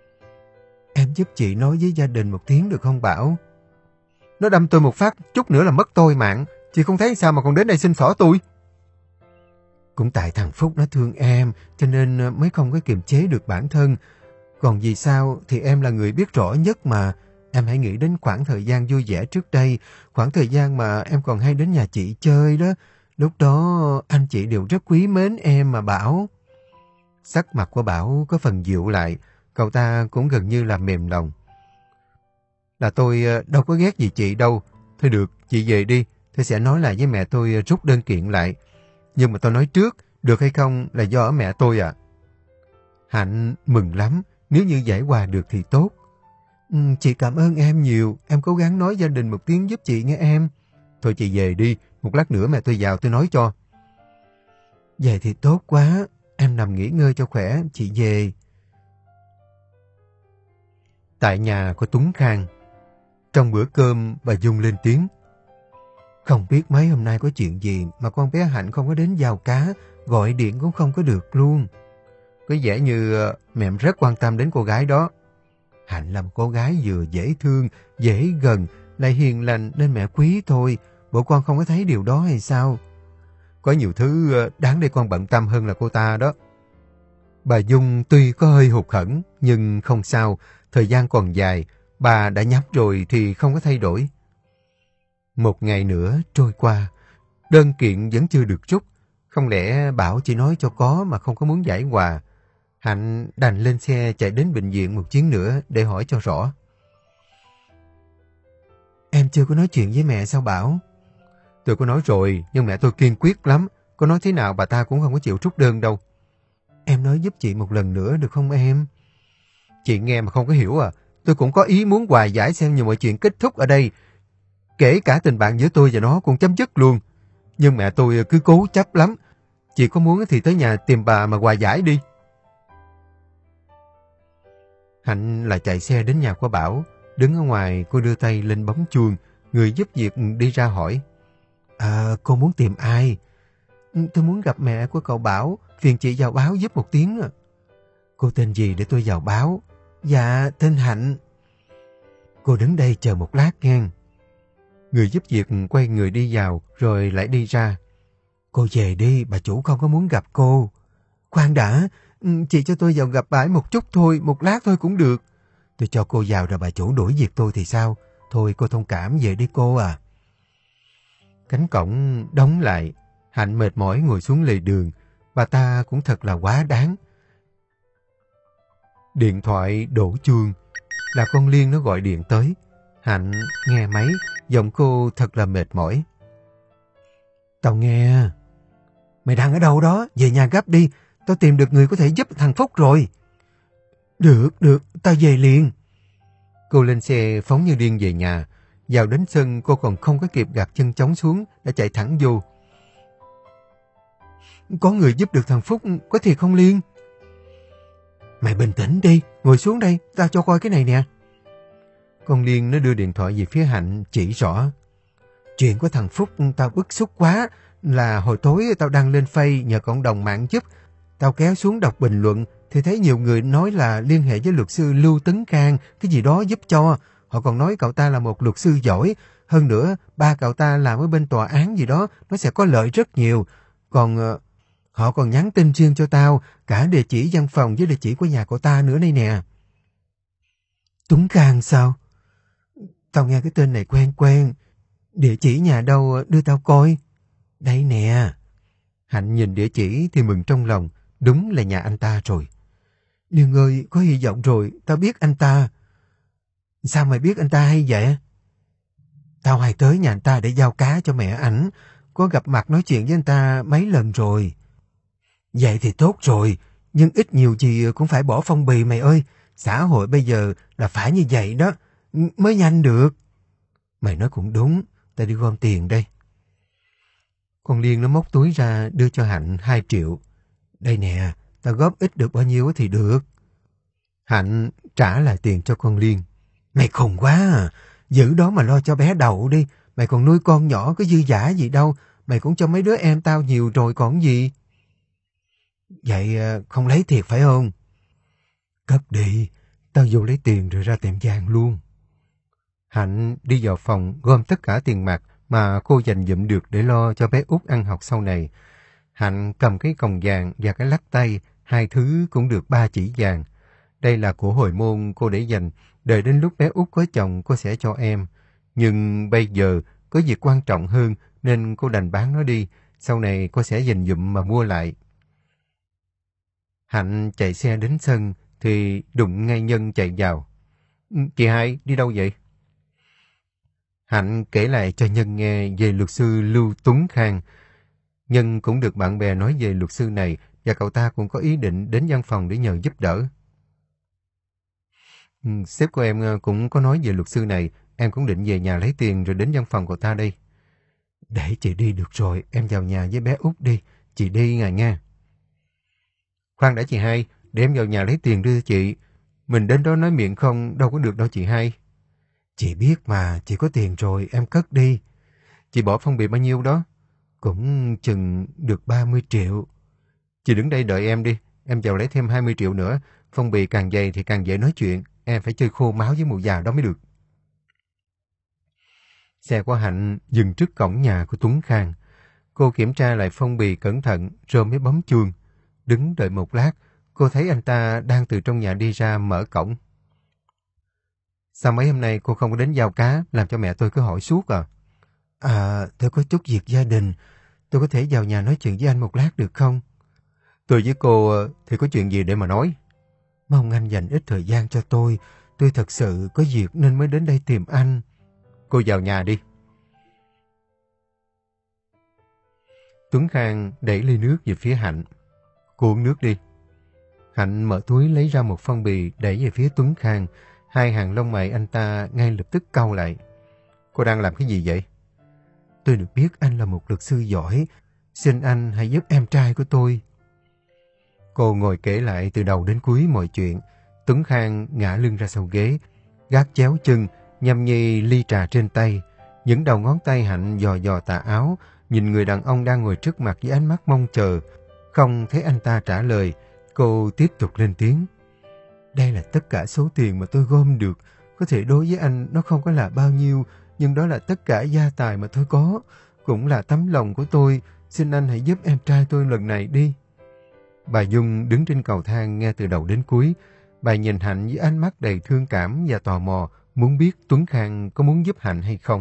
Em giúp chị nói với gia đình một tiếng được không Bảo? Nó đâm tôi một phát, chút nữa là mất tôi mạng. Chị không thấy sao mà còn đến đây xin xỏ tôi? Cũng tại thằng Phúc nó thương em, cho nên mới không có kiềm chế được bản thân. Còn vì sao thì em là người biết rõ nhất mà. Em hãy nghĩ đến khoảng thời gian vui vẻ trước đây, khoảng thời gian mà em còn hay đến nhà chị chơi đó. Lúc đó anh chị đều rất quý mến em mà Bảo. Sắc mặt của Bảo có phần dịu lại, cậu ta cũng gần như là mềm lòng. Là tôi đâu có ghét gì chị đâu. Thôi được, chị về đi, tôi sẽ nói lại với mẹ tôi rút đơn kiện lại. Nhưng mà tôi nói trước, được hay không là do ở mẹ tôi à. Hạnh mừng lắm, nếu như giải hòa được thì tốt. Ừ, chị cảm ơn em nhiều, em cố gắng nói gia đình một tiếng giúp chị nghe em. Thôi chị về đi, một lát nữa mẹ tôi vào tôi nói cho. Về thì tốt quá, em nằm nghỉ ngơi cho khỏe, chị về. Tại nhà của Tuấn Khang, trong bữa cơm bà Dung lên tiếng. Không biết mấy hôm nay có chuyện gì mà con bé Hạnh không có đến giao cá, gọi điện cũng không có được luôn. Có vẻ như mẹ rất quan tâm đến cô gái đó. Hạnh là một cô gái vừa dễ thương, dễ gần, lại hiền lành nên mẹ quý thôi. Bộ con không có thấy điều đó hay sao? Có nhiều thứ đáng để con bận tâm hơn là cô ta đó. Bà Dung tuy có hơi hụt hẫng, nhưng không sao. Thời gian còn dài, bà đã nhắm rồi thì không có thay đổi. Một ngày nữa trôi qua, đơn kiện vẫn chưa được rút. Không lẽ Bảo chỉ nói cho có mà không có muốn giải hòa. Hạnh đành lên xe chạy đến bệnh viện một chuyến nữa để hỏi cho rõ. Em chưa có nói chuyện với mẹ sao Bảo? Tôi có nói rồi, nhưng mẹ tôi kiên quyết lắm. Có nói thế nào bà ta cũng không có chịu rút đơn đâu. Em nói giúp chị một lần nữa được không em? Chị nghe mà không có hiểu à? Tôi cũng có ý muốn hòa giải xem như mọi chuyện kết thúc ở đây. Kể cả tình bạn giữa tôi và nó cũng chấm dứt luôn. Nhưng mẹ tôi cứ cố chấp lắm. Chị có muốn thì tới nhà tìm bà mà hòa giải đi. Hạnh lại chạy xe đến nhà của Bảo. Đứng ở ngoài, cô đưa tay lên bấm chuông. Người giúp việc đi ra hỏi. À, cô muốn tìm ai? Tôi muốn gặp mẹ của cậu Bảo. Phiền chị vào báo giúp một tiếng. Cô tên gì để tôi vào báo? Dạ, tên Hạnh. Cô đứng đây chờ một lát nghe. Người giúp việc quay người đi vào rồi lại đi ra. Cô về đi, bà chủ không có muốn gặp cô. Khoan đã, chị cho tôi vào gặp bà ấy một chút thôi, một lát thôi cũng được. Tôi cho cô vào rồi bà chủ đuổi việc tôi thì sao? Thôi cô thông cảm về đi cô à. Cánh cổng đóng lại, Hạnh mệt mỏi ngồi xuống lề đường. Bà ta cũng thật là quá đáng. Điện thoại đổ chuông, là con Liên nó gọi điện tới. Hạnh nghe máy, giọng cô thật là mệt mỏi. Tao nghe. Mày đang ở đâu đó? Về nhà gấp đi. Tao tìm được người có thể giúp thằng Phúc rồi. Được, được, tao về liền. Cô lên xe phóng như điên về nhà. Vào đến sân cô còn không có kịp gạt chân trống xuống, đã chạy thẳng vô. Có người giúp được thằng Phúc, có thiệt không Liên? Mày bình tĩnh đi, ngồi xuống đây, tao cho coi cái này nè. Con Liên nó đưa điện thoại về phía Hạnh chỉ rõ. Chuyện của thằng Phúc tao bức xúc quá, là hồi tối tao đăng lên Face nhờ cộng đồng mạng giúp. Tao kéo xuống đọc bình luận thì thấy nhiều người nói là liên hệ với luật sư Lưu Tấn Khang, cái gì đó giúp cho. Họ còn nói cậu ta là một luật sư giỏi. Hơn nữa, ba cậu ta làm ở bên tòa án gì đó, nó sẽ có lợi rất nhiều. Còn uh, họ còn nhắn tin riêng cho tao, cả địa chỉ văn phòng với địa chỉ của nhà cậu ta nữa đây nè. Tuấn Khang sao? Tao nghe cái tên này quen quen. Địa chỉ nhà đâu đưa tao coi. Đây nè. Hạnh nhìn địa chỉ thì mừng trong lòng. Đúng là nhà anh ta rồi. Liên ơi, có hy vọng rồi. Tao biết anh ta. Sao mày biết anh ta hay vậy? Tao hay tới nhà anh ta để giao cá cho mẹ ảnh. Có gặp mặt nói chuyện với anh ta mấy lần rồi. Vậy thì tốt rồi. Nhưng ít nhiều gì cũng phải bỏ phong bì mày ơi. Xã hội bây giờ là phải như vậy đó. Mới nhanh được. Mày nói cũng đúng. Tao đi gom tiền đây. Con Liên nó móc túi ra đưa cho Hạnh hai triệu. Đây nè, tao góp ít được bao nhiêu thì được. Hạnh trả lại tiền cho con Liên. Mày khùng quá à. Giữ đó mà lo cho bé Đậu đi. Mày còn nuôi con nhỏ có dư dả gì đâu. Mày cũng cho mấy đứa em tao nhiều rồi còn gì. Vậy không lấy thiệt phải không? Cất đi. Tao vô lấy tiền rồi ra tiệm vàng luôn. Hạnh đi vào phòng gom tất cả tiền mặt mà cô dành dụm được để lo cho bé Út ăn học sau này. Hạnh cầm cái còng vàng và cái lắc tay, hai thứ cũng được ba chỉ vàng. Đây là của hồi môn cô để dành, đợi đến lúc bé Út có chồng cô sẽ cho em. Nhưng bây giờ có việc quan trọng hơn nên cô đành bán nó đi, sau này cô sẽ dành dụm mà mua lại. Hạnh chạy xe đến sân thì đụng ngay Nhân chạy vào. Chị Hai, đi đâu vậy? Hạnh kể lại cho Nhân nghe về luật sư Lưu Tuấn Khang. Nhân cũng được bạn bè nói về luật sư này và cậu ta cũng có ý định đến văn phòng để nhờ giúp đỡ. Sếp của em cũng có nói về luật sư này, em cũng định về nhà lấy tiền rồi đến văn phòng cậu ta đây. Để chị đi được rồi, em vào nhà với bé Út đi, chị đi ngài nha. Khoan đã chị Hai, để em vào nhà lấy tiền đưa chị. Mình đến đó nói miệng không, đâu có được đâu chị Hai. Chị biết mà, chị có tiền rồi, em cất đi. Chị bỏ phong bì bao nhiêu đó? Cũng chừng được ba mươi triệu. Chị đứng đây đợi em đi, em vào lấy thêm hai mươi triệu nữa. Phong bì càng dày thì càng dễ nói chuyện, em phải chơi khô máu với mụ già đó mới được. Xe của Hạnh dừng trước cổng nhà của Tuấn Khang. Cô kiểm tra lại phong bì cẩn thận rồi mới bấm chuông. Đứng đợi một lát, cô thấy anh ta đang từ trong nhà đi ra mở cổng. Sao mấy hôm nay cô không có đến giao cá, làm cho mẹ tôi cứ hỏi suốt à? À, tôi có chút việc gia đình. Tôi có thể vào nhà nói chuyện với anh một lát được không? Tôi với cô thì có chuyện gì để mà nói? Mong anh dành ít thời gian cho tôi. Tôi thật sự có việc nên mới đến đây tìm anh. Cô vào nhà đi. Tuấn Khang đẩy ly nước về phía Hạnh. Cô uống nước đi. Hạnh mở túi lấy ra một phong bì đẩy về phía Tuấn Khang. Hai hàng lông mày anh ta ngay lập tức cau lại. Cô đang làm cái gì vậy? Tôi được biết anh là một luật sư giỏi. Xin anh hãy giúp em trai của tôi. Cô ngồi kể lại từ đầu đến cuối mọi chuyện. Tuấn Khang ngã lưng ra sau ghế, gác chéo chân, nhâm nhi ly trà trên tay. Những đầu ngón tay Hạnh dò dò tà áo, nhìn người đàn ông đang ngồi trước mặt với ánh mắt mong chờ. Không thấy anh ta trả lời, cô tiếp tục lên tiếng. Đây là tất cả số tiền mà tôi gom được. Có thể đối với anh nó không có là bao nhiêu, nhưng đó là tất cả gia tài mà tôi có. Cũng là tấm lòng của tôi. Xin anh hãy giúp em trai tôi lần này đi. Bà Dung đứng trên cầu thang nghe từ đầu đến cuối. Bà nhìn Hạnh với ánh mắt đầy thương cảm và tò mò, muốn biết Tuấn Khang có muốn giúp Hạnh hay không.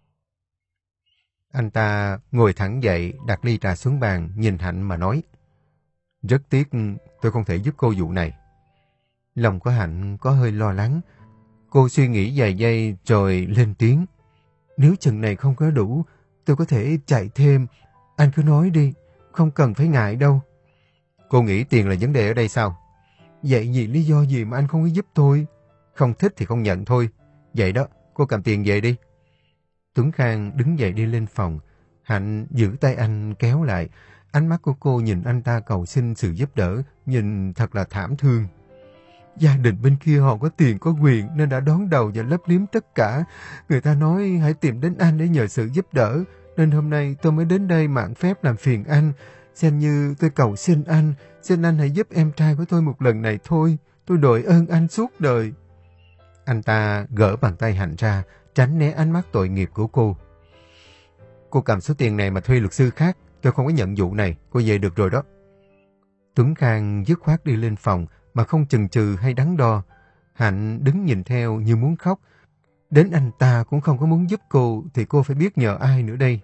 Anh ta ngồi thẳng dậy, đặt ly trà xuống bàn, nhìn Hạnh mà nói. Rất tiếc tôi không thể giúp cô vụ này. Lòng của Hạnh có hơi lo lắng. Cô suy nghĩ vài giây rồi lên tiếng. Nếu chừng này không có đủ, tôi có thể chạy thêm. Anh cứ nói đi, không cần phải ngại đâu. Cô nghĩ tiền là vấn đề ở đây sao? Vậy vì lý do gì mà anh không có giúp tôi? Không thích thì không nhận thôi. Vậy đó, cô cầm tiền về đi. Tuấn Khang đứng dậy đi lên phòng. Hạnh giữ tay anh kéo lại. Ánh mắt của cô nhìn anh ta cầu xin sự giúp đỡ, nhìn thật là thảm thương. Gia đình bên kia họ có tiền có quyền nên đã đón đầu và lấp liếm tất cả. Người ta nói hãy tìm đến anh để nhờ sự giúp đỡ. Nên hôm nay tôi mới đến đây mạn phép làm phiền anh. Xem như tôi cầu xin anh. Xin anh hãy giúp em trai của tôi một lần này thôi. Tôi đội ơn anh suốt đời. Anh ta gỡ bàn tay Hạnh ra, tránh né ánh mắt tội nghiệp của cô. Cô cầm số tiền này mà thuê luật sư khác. Tôi không có nhận vụ này. Cô về được rồi đó. Tuấn Khang dứt khoát đi lên phòng mà không chần chừ hay đắn đo. Hạnh đứng nhìn theo như muốn khóc. Đến anh ta cũng không có muốn giúp cô thì cô phải biết nhờ ai nữa đây.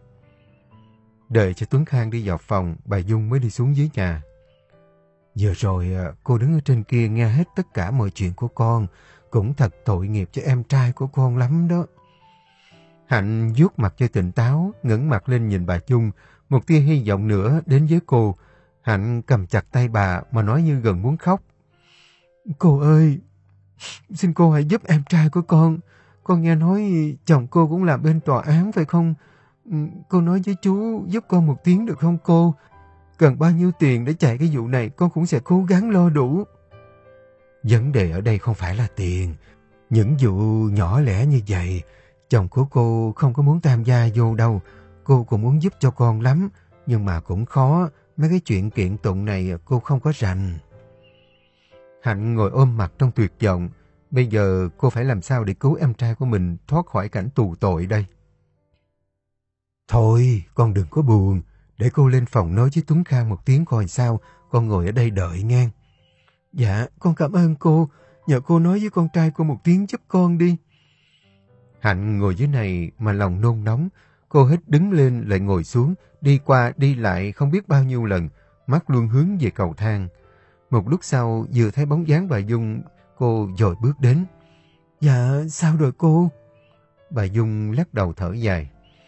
Đợi cho Tuấn Khang đi vào phòng, bà Dung mới đi xuống dưới nhà. Vừa rồi cô đứng ở trên kia nghe hết tất cả mọi chuyện của con. Cũng thật tội nghiệp cho em trai của con lắm đó. Hạnh vuốt mặt cho tỉnh táo, ngẩng mặt lên nhìn bà Dung. Một tia hy vọng nữa đến với cô. Hạnh cầm chặt tay bà mà nói như gần muốn khóc. Cô ơi, xin cô hãy giúp em trai của con. Con nghe nói chồng cô cũng làm bên tòa án phải không? Cô nói với chú giúp con một tiếng được không cô? Cần bao nhiêu tiền để chạy cái vụ này con cũng sẽ cố gắng lo đủ. Vấn đề ở đây không phải là tiền. Những vụ nhỏ lẻ như vậy, chồng của cô không có muốn tham gia vô đâu. Cô cũng muốn giúp cho con lắm, nhưng mà cũng khó. Mấy cái chuyện kiện tụng này cô không có rành. Hạnh ngồi ôm mặt trong tuyệt vọng. Bây giờ cô phải làm sao để cứu em trai của mình thoát khỏi cảnh tù tội đây? Thôi, con đừng có buồn. Để cô lên phòng nói với Tuấn Khang một tiếng coi sao. Con ngồi ở đây đợi nghe. Dạ, con cảm ơn cô. Nhờ cô nói với con trai cô một tiếng giúp con đi. Hạnh ngồi dưới này mà lòng nôn nóng. Cô hết đứng lên lại ngồi xuống, đi qua đi lại không biết bao nhiêu lần, mắt luôn hướng về cầu thang. Một lúc sau vừa thấy bóng dáng bà Dung, cô dội bước đến. Dạ, sao rồi cô? Bà Dung lắc đầu thở dài.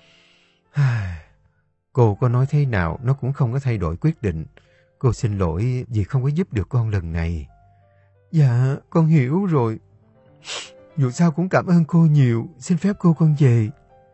Cô có nói thế nào nó cũng không có thay đổi quyết định. Cô xin lỗi vì không có giúp được con lần này. Dạ, con hiểu rồi. Dù sao cũng cảm ơn cô nhiều. Xin phép cô con về.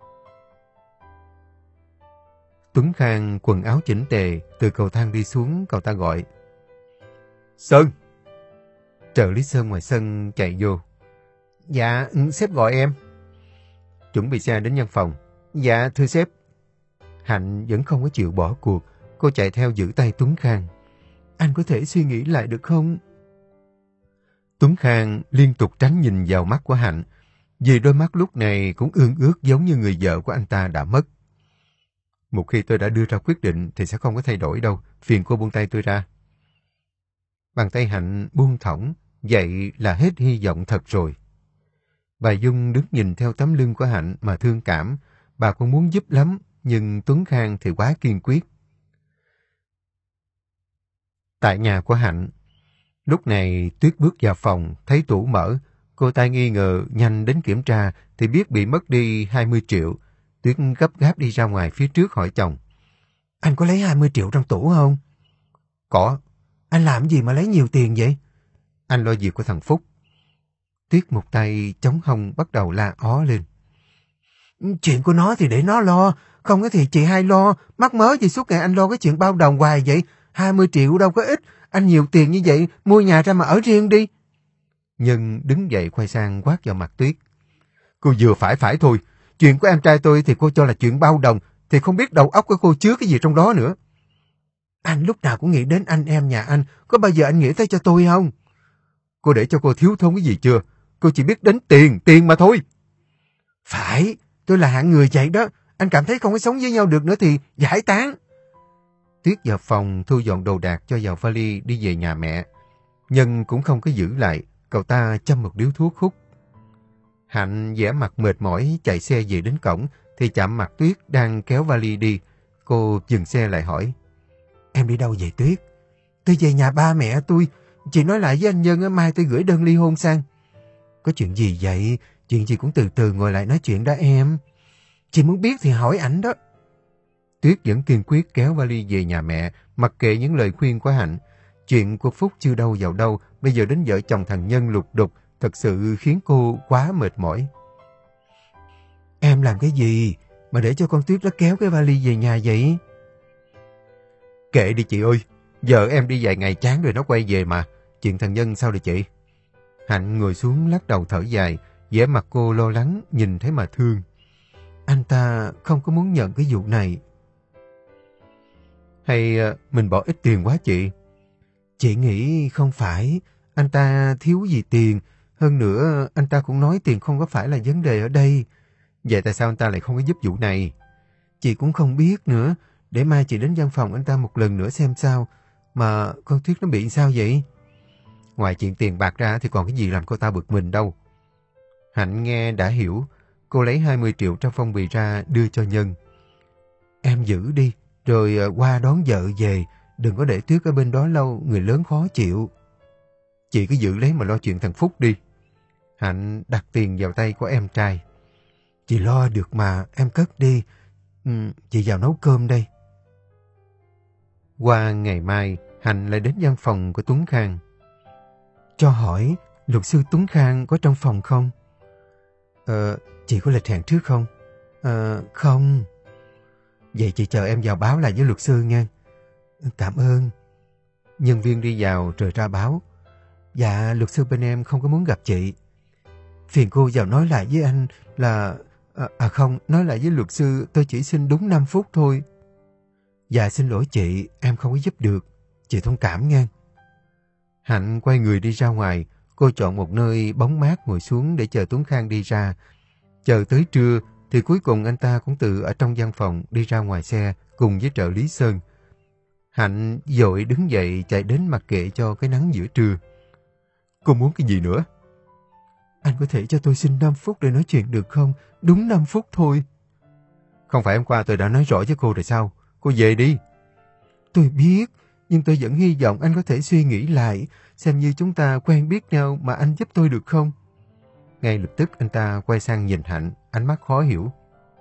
Tuấn Khang quần áo chỉnh tề, từ cầu thang đi xuống, cậu ta gọi. Sơn! Trợ lý Sơn ngoài sân chạy vô. Dạ, sếp gọi em. Chuẩn bị xe đến văn phòng. Dạ, thưa sếp. Hạnh vẫn không có chịu bỏ cuộc. Cô chạy theo giữ tay Tuấn Khang. Anh có thể suy nghĩ lại được không? Tuấn Khang liên tục tránh nhìn vào mắt của Hạnh, vì đôi mắt lúc này cũng ương ướt giống như người vợ của anh ta đã mất. Một khi tôi đã đưa ra quyết định thì sẽ không có thay đổi đâu. Phiền cô buông tay tôi ra. Bàn tay Hạnh buông thõng, vậy là hết hy vọng thật rồi. Bà Dung đứng nhìn theo tấm lưng của Hạnh mà thương cảm. Bà cũng muốn giúp lắm, nhưng Tuấn Khang thì quá kiên quyết. Tại nhà của Hạnh, lúc này Tuyết bước vào phòng, thấy tủ mở. Cô ta nghi ngờ, nhanh đến kiểm tra thì biết bị mất đi hai mươi triệu. Tuyết gấp gáp đi ra ngoài phía trước hỏi chồng. Anh có lấy hai mươi triệu trong tủ không? Có. Anh làm gì mà lấy nhiều tiền vậy? Anh lo việc của thằng Phúc. Tuyết một tay chống hông bắt đầu la ó lên. Chuyện của nó thì để nó lo, không thì chị hai lo, mắc mớ gì suốt ngày anh lo cái chuyện bao đồng hoài vậy? hai mươi triệu đâu có ít, anh nhiều tiền như vậy, mua nhà ra mà ở riêng đi. Nhân đứng dậy quay sang quát vào mặt Tuyết. Cô vừa phải phải thôi, chuyện của em trai tôi thì cô cho là chuyện bao đồng, thì không biết đầu óc của cô chứa cái gì trong đó nữa. Anh lúc nào cũng nghĩ đến anh em nhà anh, có bao giờ anh nghĩ tới cho tôi không? Cô để cho cô thiếu thốn cái gì chưa? Cô chỉ biết đến tiền, tiền mà thôi. Phải, tôi là hạng người vậy đó. Anh cảm thấy không có sống với nhau được nữa thì giải tán. Tuyết vào phòng thu dọn đồ đạc cho vào vali đi về nhà mẹ. Nhân cũng không có giữ lại, cậu ta châm một điếu thuốc hút. Hạnh vẻ mặt mệt mỏi chạy xe về đến cổng thì chạm mặt Tuyết đang kéo vali đi. Cô dừng xe lại hỏi. Em đi đâu vậy Tuyết? Tôi về nhà ba mẹ tôi. Chị nói lại với anh Nhân mai tôi gửi đơn ly hôn sang. Có chuyện gì vậy? Chuyện gì cũng từ từ ngồi lại nói chuyện đó em. Chị muốn biết thì hỏi ảnh đó. Tuyết vẫn kiên quyết kéo vali về nhà mẹ, mặc kệ những lời khuyên của Hạnh. Chuyện của Phúc chưa đâu vào đâu, bây giờ đến vợ chồng thằng Nhân lục đục, thật sự khiến cô quá mệt mỏi. Em làm cái gì mà để cho con Tuyết nó kéo cái vali về nhà vậy? Kệ đi chị ơi, giờ em đi vài ngày chán rồi nó quay về mà. Chuyện thằng Nhân sao rồi chị? Hạnh ngồi xuống lắc đầu thở dài, vẻ mặt cô lo lắng, nhìn thấy mà thương. Anh ta không có muốn nhận cái vụ này. Hay mình bỏ ít tiền quá chị? Chị nghĩ không phải, anh ta thiếu gì tiền. Hơn nữa, anh ta cũng nói tiền không có phải là vấn đề ở đây. Vậy tại sao anh ta lại không có giúp vụ này? Chị cũng không biết nữa. Để mai chị đến văn phòng anh ta một lần nữa xem sao. Mà con Tuyết nó bị sao vậy? Ngoài chuyện tiền bạc ra thì còn cái gì làm cô ta bực mình đâu. Hạnh nghe đã hiểu. Cô lấy hai mươi triệu trong phong bì ra đưa cho Nhân. Em giữ đi, rồi qua đón vợ về. Đừng có để Tuyết ở bên đó lâu, người lớn khó chịu. Chị cứ giữ lấy mà lo chuyện thằng Phúc đi. Hạnh đặt tiền vào tay của em trai. Chị lo được mà, em cất đi. Ừ, chị vào nấu cơm đây. Qua ngày mai, Hạnh lại đến văn phòng của Tuấn Khang. Cho hỏi, luật sư Tuấn Khang có trong phòng không? Ờ, chị có lịch hẹn trước không? Ờ, không. Vậy chị chờ em vào báo lại với luật sư nha. Cảm ơn. Nhân viên đi vào rồi ra báo. Dạ, luật sư bên em không có muốn gặp chị. Phiền cô vào nói lại với anh là... À, à không, nói lại với luật sư tôi chỉ xin đúng năm phút thôi. Dạ xin lỗi chị, em không có giúp được. Chị thông cảm nha. Hạnh quay người đi ra ngoài. Cô chọn một nơi bóng mát ngồi xuống để chờ Tuấn Khang đi ra. Chờ tới trưa thì cuối cùng anh ta cũng từ ở trong văn phòng đi ra ngoài xe cùng với trợ lý Sơn. Hạnh vội đứng dậy chạy đến mặc kệ cho cái nắng giữa trưa. Cô muốn cái gì nữa? Anh có thể cho tôi xin năm phút để nói chuyện được không? Đúng năm phút thôi. Không phải hôm qua tôi đã nói rõ với cô rồi sao? Cô về đi. Tôi biết, nhưng tôi vẫn hy vọng anh có thể suy nghĩ lại, xem như chúng ta quen biết nhau mà anh giúp tôi được không? Ngay lập tức anh ta quay sang nhìn Hạnh, ánh mắt khó hiểu.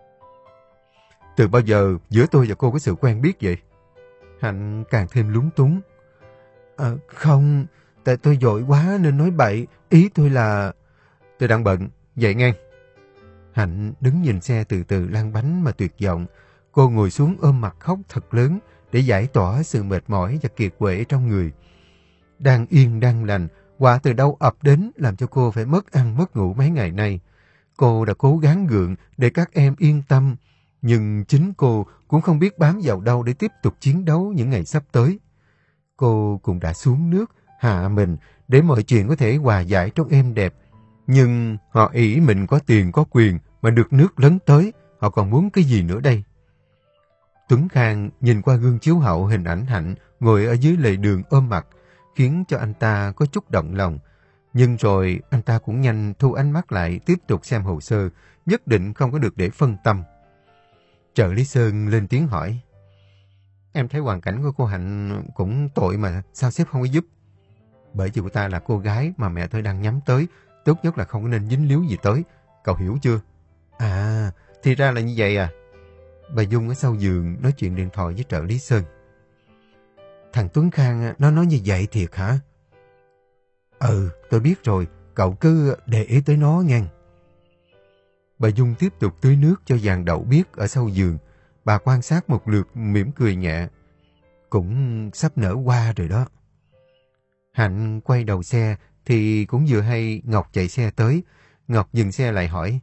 Từ bao giờ giữa tôi và cô có sự quen biết vậy? Hạnh càng thêm lúng túng. À, không, tại tôi vội quá nên nói bậy, ý tôi là... Tôi đang bận, vậy nghe. Hạnh đứng nhìn xe từ từ lăn bánh mà tuyệt vọng. Cô ngồi xuống ôm mặt khóc thật lớn để giải tỏa sự mệt mỏi và kiệt quệ trong người. Đang yên đang lành, quả từ đâu ập đến làm cho cô phải mất ăn mất ngủ mấy ngày nay. Cô đã cố gắng gượng để các em yên tâm, nhưng chính cô cũng không biết bám vào đâu để tiếp tục chiến đấu những ngày sắp tới. Cô cũng đã xuống nước, hạ mình để mọi chuyện có thể hòa giải trong êm đẹp. Nhưng họ ỷ mình có tiền có quyền mà được nước lấn tới, họ còn muốn cái gì nữa đây? Tuấn Khang nhìn qua gương chiếu hậu hình ảnh Hạnh ngồi ở dưới lề đường ôm mặt, khiến cho anh ta có chút động lòng. Nhưng rồi anh ta cũng nhanh thu ánh mắt lại tiếp tục xem hồ sơ, nhất định không có được để phân tâm. Trợ lý Sơn lên tiếng hỏi. Em thấy hoàn cảnh của cô Hạnh cũng tội mà sao sếp không có giúp? Bởi vì cô ta là cô gái mà mẹ tôi đang nhắm tới, tốt nhất là không có nên dính líu gì tới. Cậu hiểu chưa? À, thì ra là như vậy à? Bà Dung ở sau giường nói chuyện điện thoại với trợ lý Sơn. Thằng Tuấn Khang nó nói như vậy thiệt hả? Ừ, tôi biết rồi, cậu cứ để ý tới nó nghe. Bà Dung tiếp tục tưới nước cho dàn đậu biếc ở sau giường. Bà quan sát một lượt mỉm cười nhẹ. Cũng sắp nở hoa rồi đó. Hạnh quay đầu xe thì cũng vừa hay Ngọc chạy xe tới. Ngọc dừng xe lại hỏi.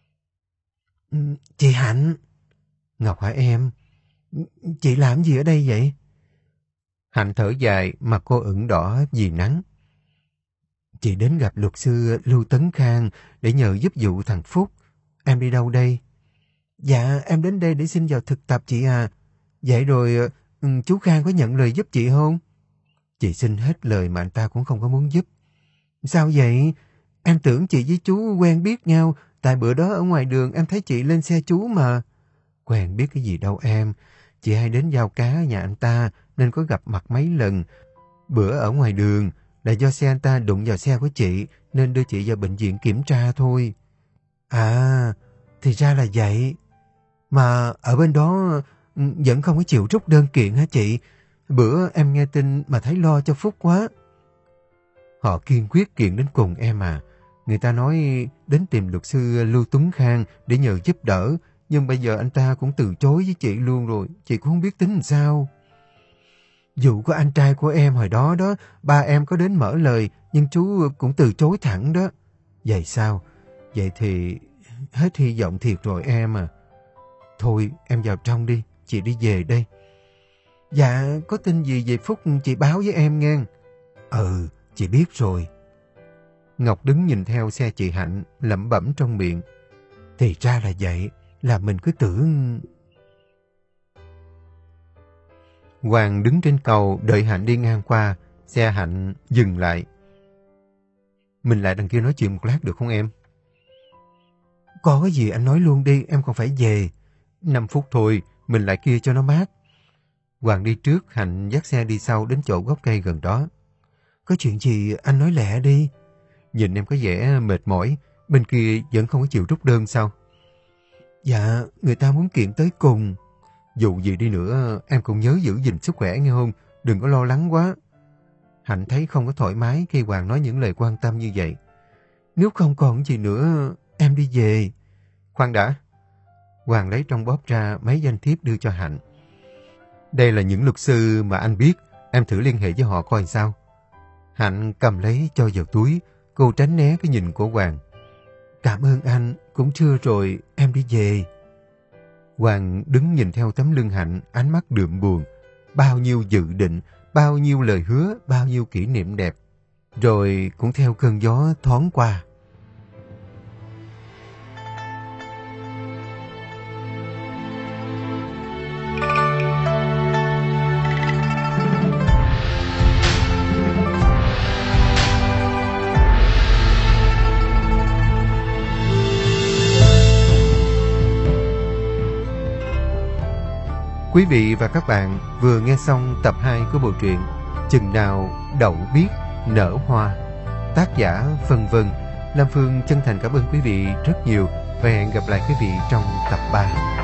Chị Hạnh. Ngọc hả em? Chị làm gì ở đây vậy? Hạnh thở dài, mặt cô ửng đỏ vì nắng. Chị đến gặp luật sư Lưu Tấn Khang để nhờ giúp vụ thằng Phúc. Em đi đâu đây? Dạ, em đến đây để xin vào thực tập chị à. Vậy rồi chú Khang có nhận lời giúp chị không? Chị xin hết lời mà anh ta cũng không có muốn giúp. Sao vậy? Em tưởng chị với chú quen biết nhau, tại bữa đó ở ngoài đường em thấy chị lên xe chú mà. Quen biết cái gì đâu em. Chị hay đến giao cá ở nhà anh ta nên có gặp mặt mấy lần. Bữa ở ngoài đường là do xe anh ta đụng vào xe của chị nên đưa chị vào bệnh viện kiểm tra thôi. À, thì ra là vậy. Mà ở bên đó vẫn không có chịu rút đơn kiện hả chị? Bữa em nghe tin mà thấy lo cho Phúc quá. Họ kiên quyết kiện đến cùng em à. Người ta nói đến tìm luật sư Lưu Tuấn Khang để nhờ giúp đỡ. Nhưng bây giờ anh ta cũng từ chối với chị luôn rồi. Chị cũng không biết tính làm sao. Vụ của anh trai của em hồi đó đó, ba em có đến mở lời, nhưng chú cũng từ chối thẳng đó. Vậy sao? Vậy thì hết hy vọng thiệt rồi em à. Thôi em vào trong đi, chị đi về đây. Dạ, có tin gì về Phúc chị báo với em nghe. Ừ, chị biết rồi. Ngọc đứng nhìn theo xe chị Hạnh, lẩm bẩm trong miệng. Thì ra là vậy, là mình cứ tưởng... Hoàng đứng trên cầu đợi Hạnh đi ngang qua, xe Hạnh dừng lại. Mình lại đằng kia nói chuyện một lát được không em? Có cái gì anh nói luôn đi, em còn phải về. Năm phút thôi, mình lại kia cho nó mát. Hoàng đi trước, Hạnh dắt xe đi sau đến chỗ gốc cây gần đó. Có chuyện gì anh nói lẹ đi. Nhìn em có vẻ mệt mỏi, bên kia vẫn không có chịu rút đơn sao? Dạ, người ta muốn kiện tới cùng. Dù gì đi nữa, em cũng nhớ giữ gìn sức khỏe nghe không? Đừng có lo lắng quá. Hạnh thấy không có thoải mái khi Hoàng nói những lời quan tâm như vậy. Nếu không còn gì nữa, em đi về. Khoan đã. Hoàng lấy trong bóp ra mấy danh thiếp đưa cho Hạnh. Đây là những luật sư mà anh biết, em thử liên hệ với họ coi sao. Hạnh cầm lấy cho vào túi, cô tránh né cái nhìn của Hoàng. Cảm ơn anh, cũng trưa rồi, em đi về. Hoàng đứng nhìn theo tấm lưng Hạnh, ánh mắt đượm buồn. Bao nhiêu dự định, bao nhiêu lời hứa, bao nhiêu kỷ niệm đẹp. Rồi cũng theo cơn gió thoáng qua. Quý vị và các bạn vừa nghe xong tập hai của bộ truyện Chừng nào đậu biết nở hoa, tác giả Vân Vân. Lam Phương chân thành cảm ơn quý vị rất nhiều và hẹn gặp lại quý vị trong tập ba.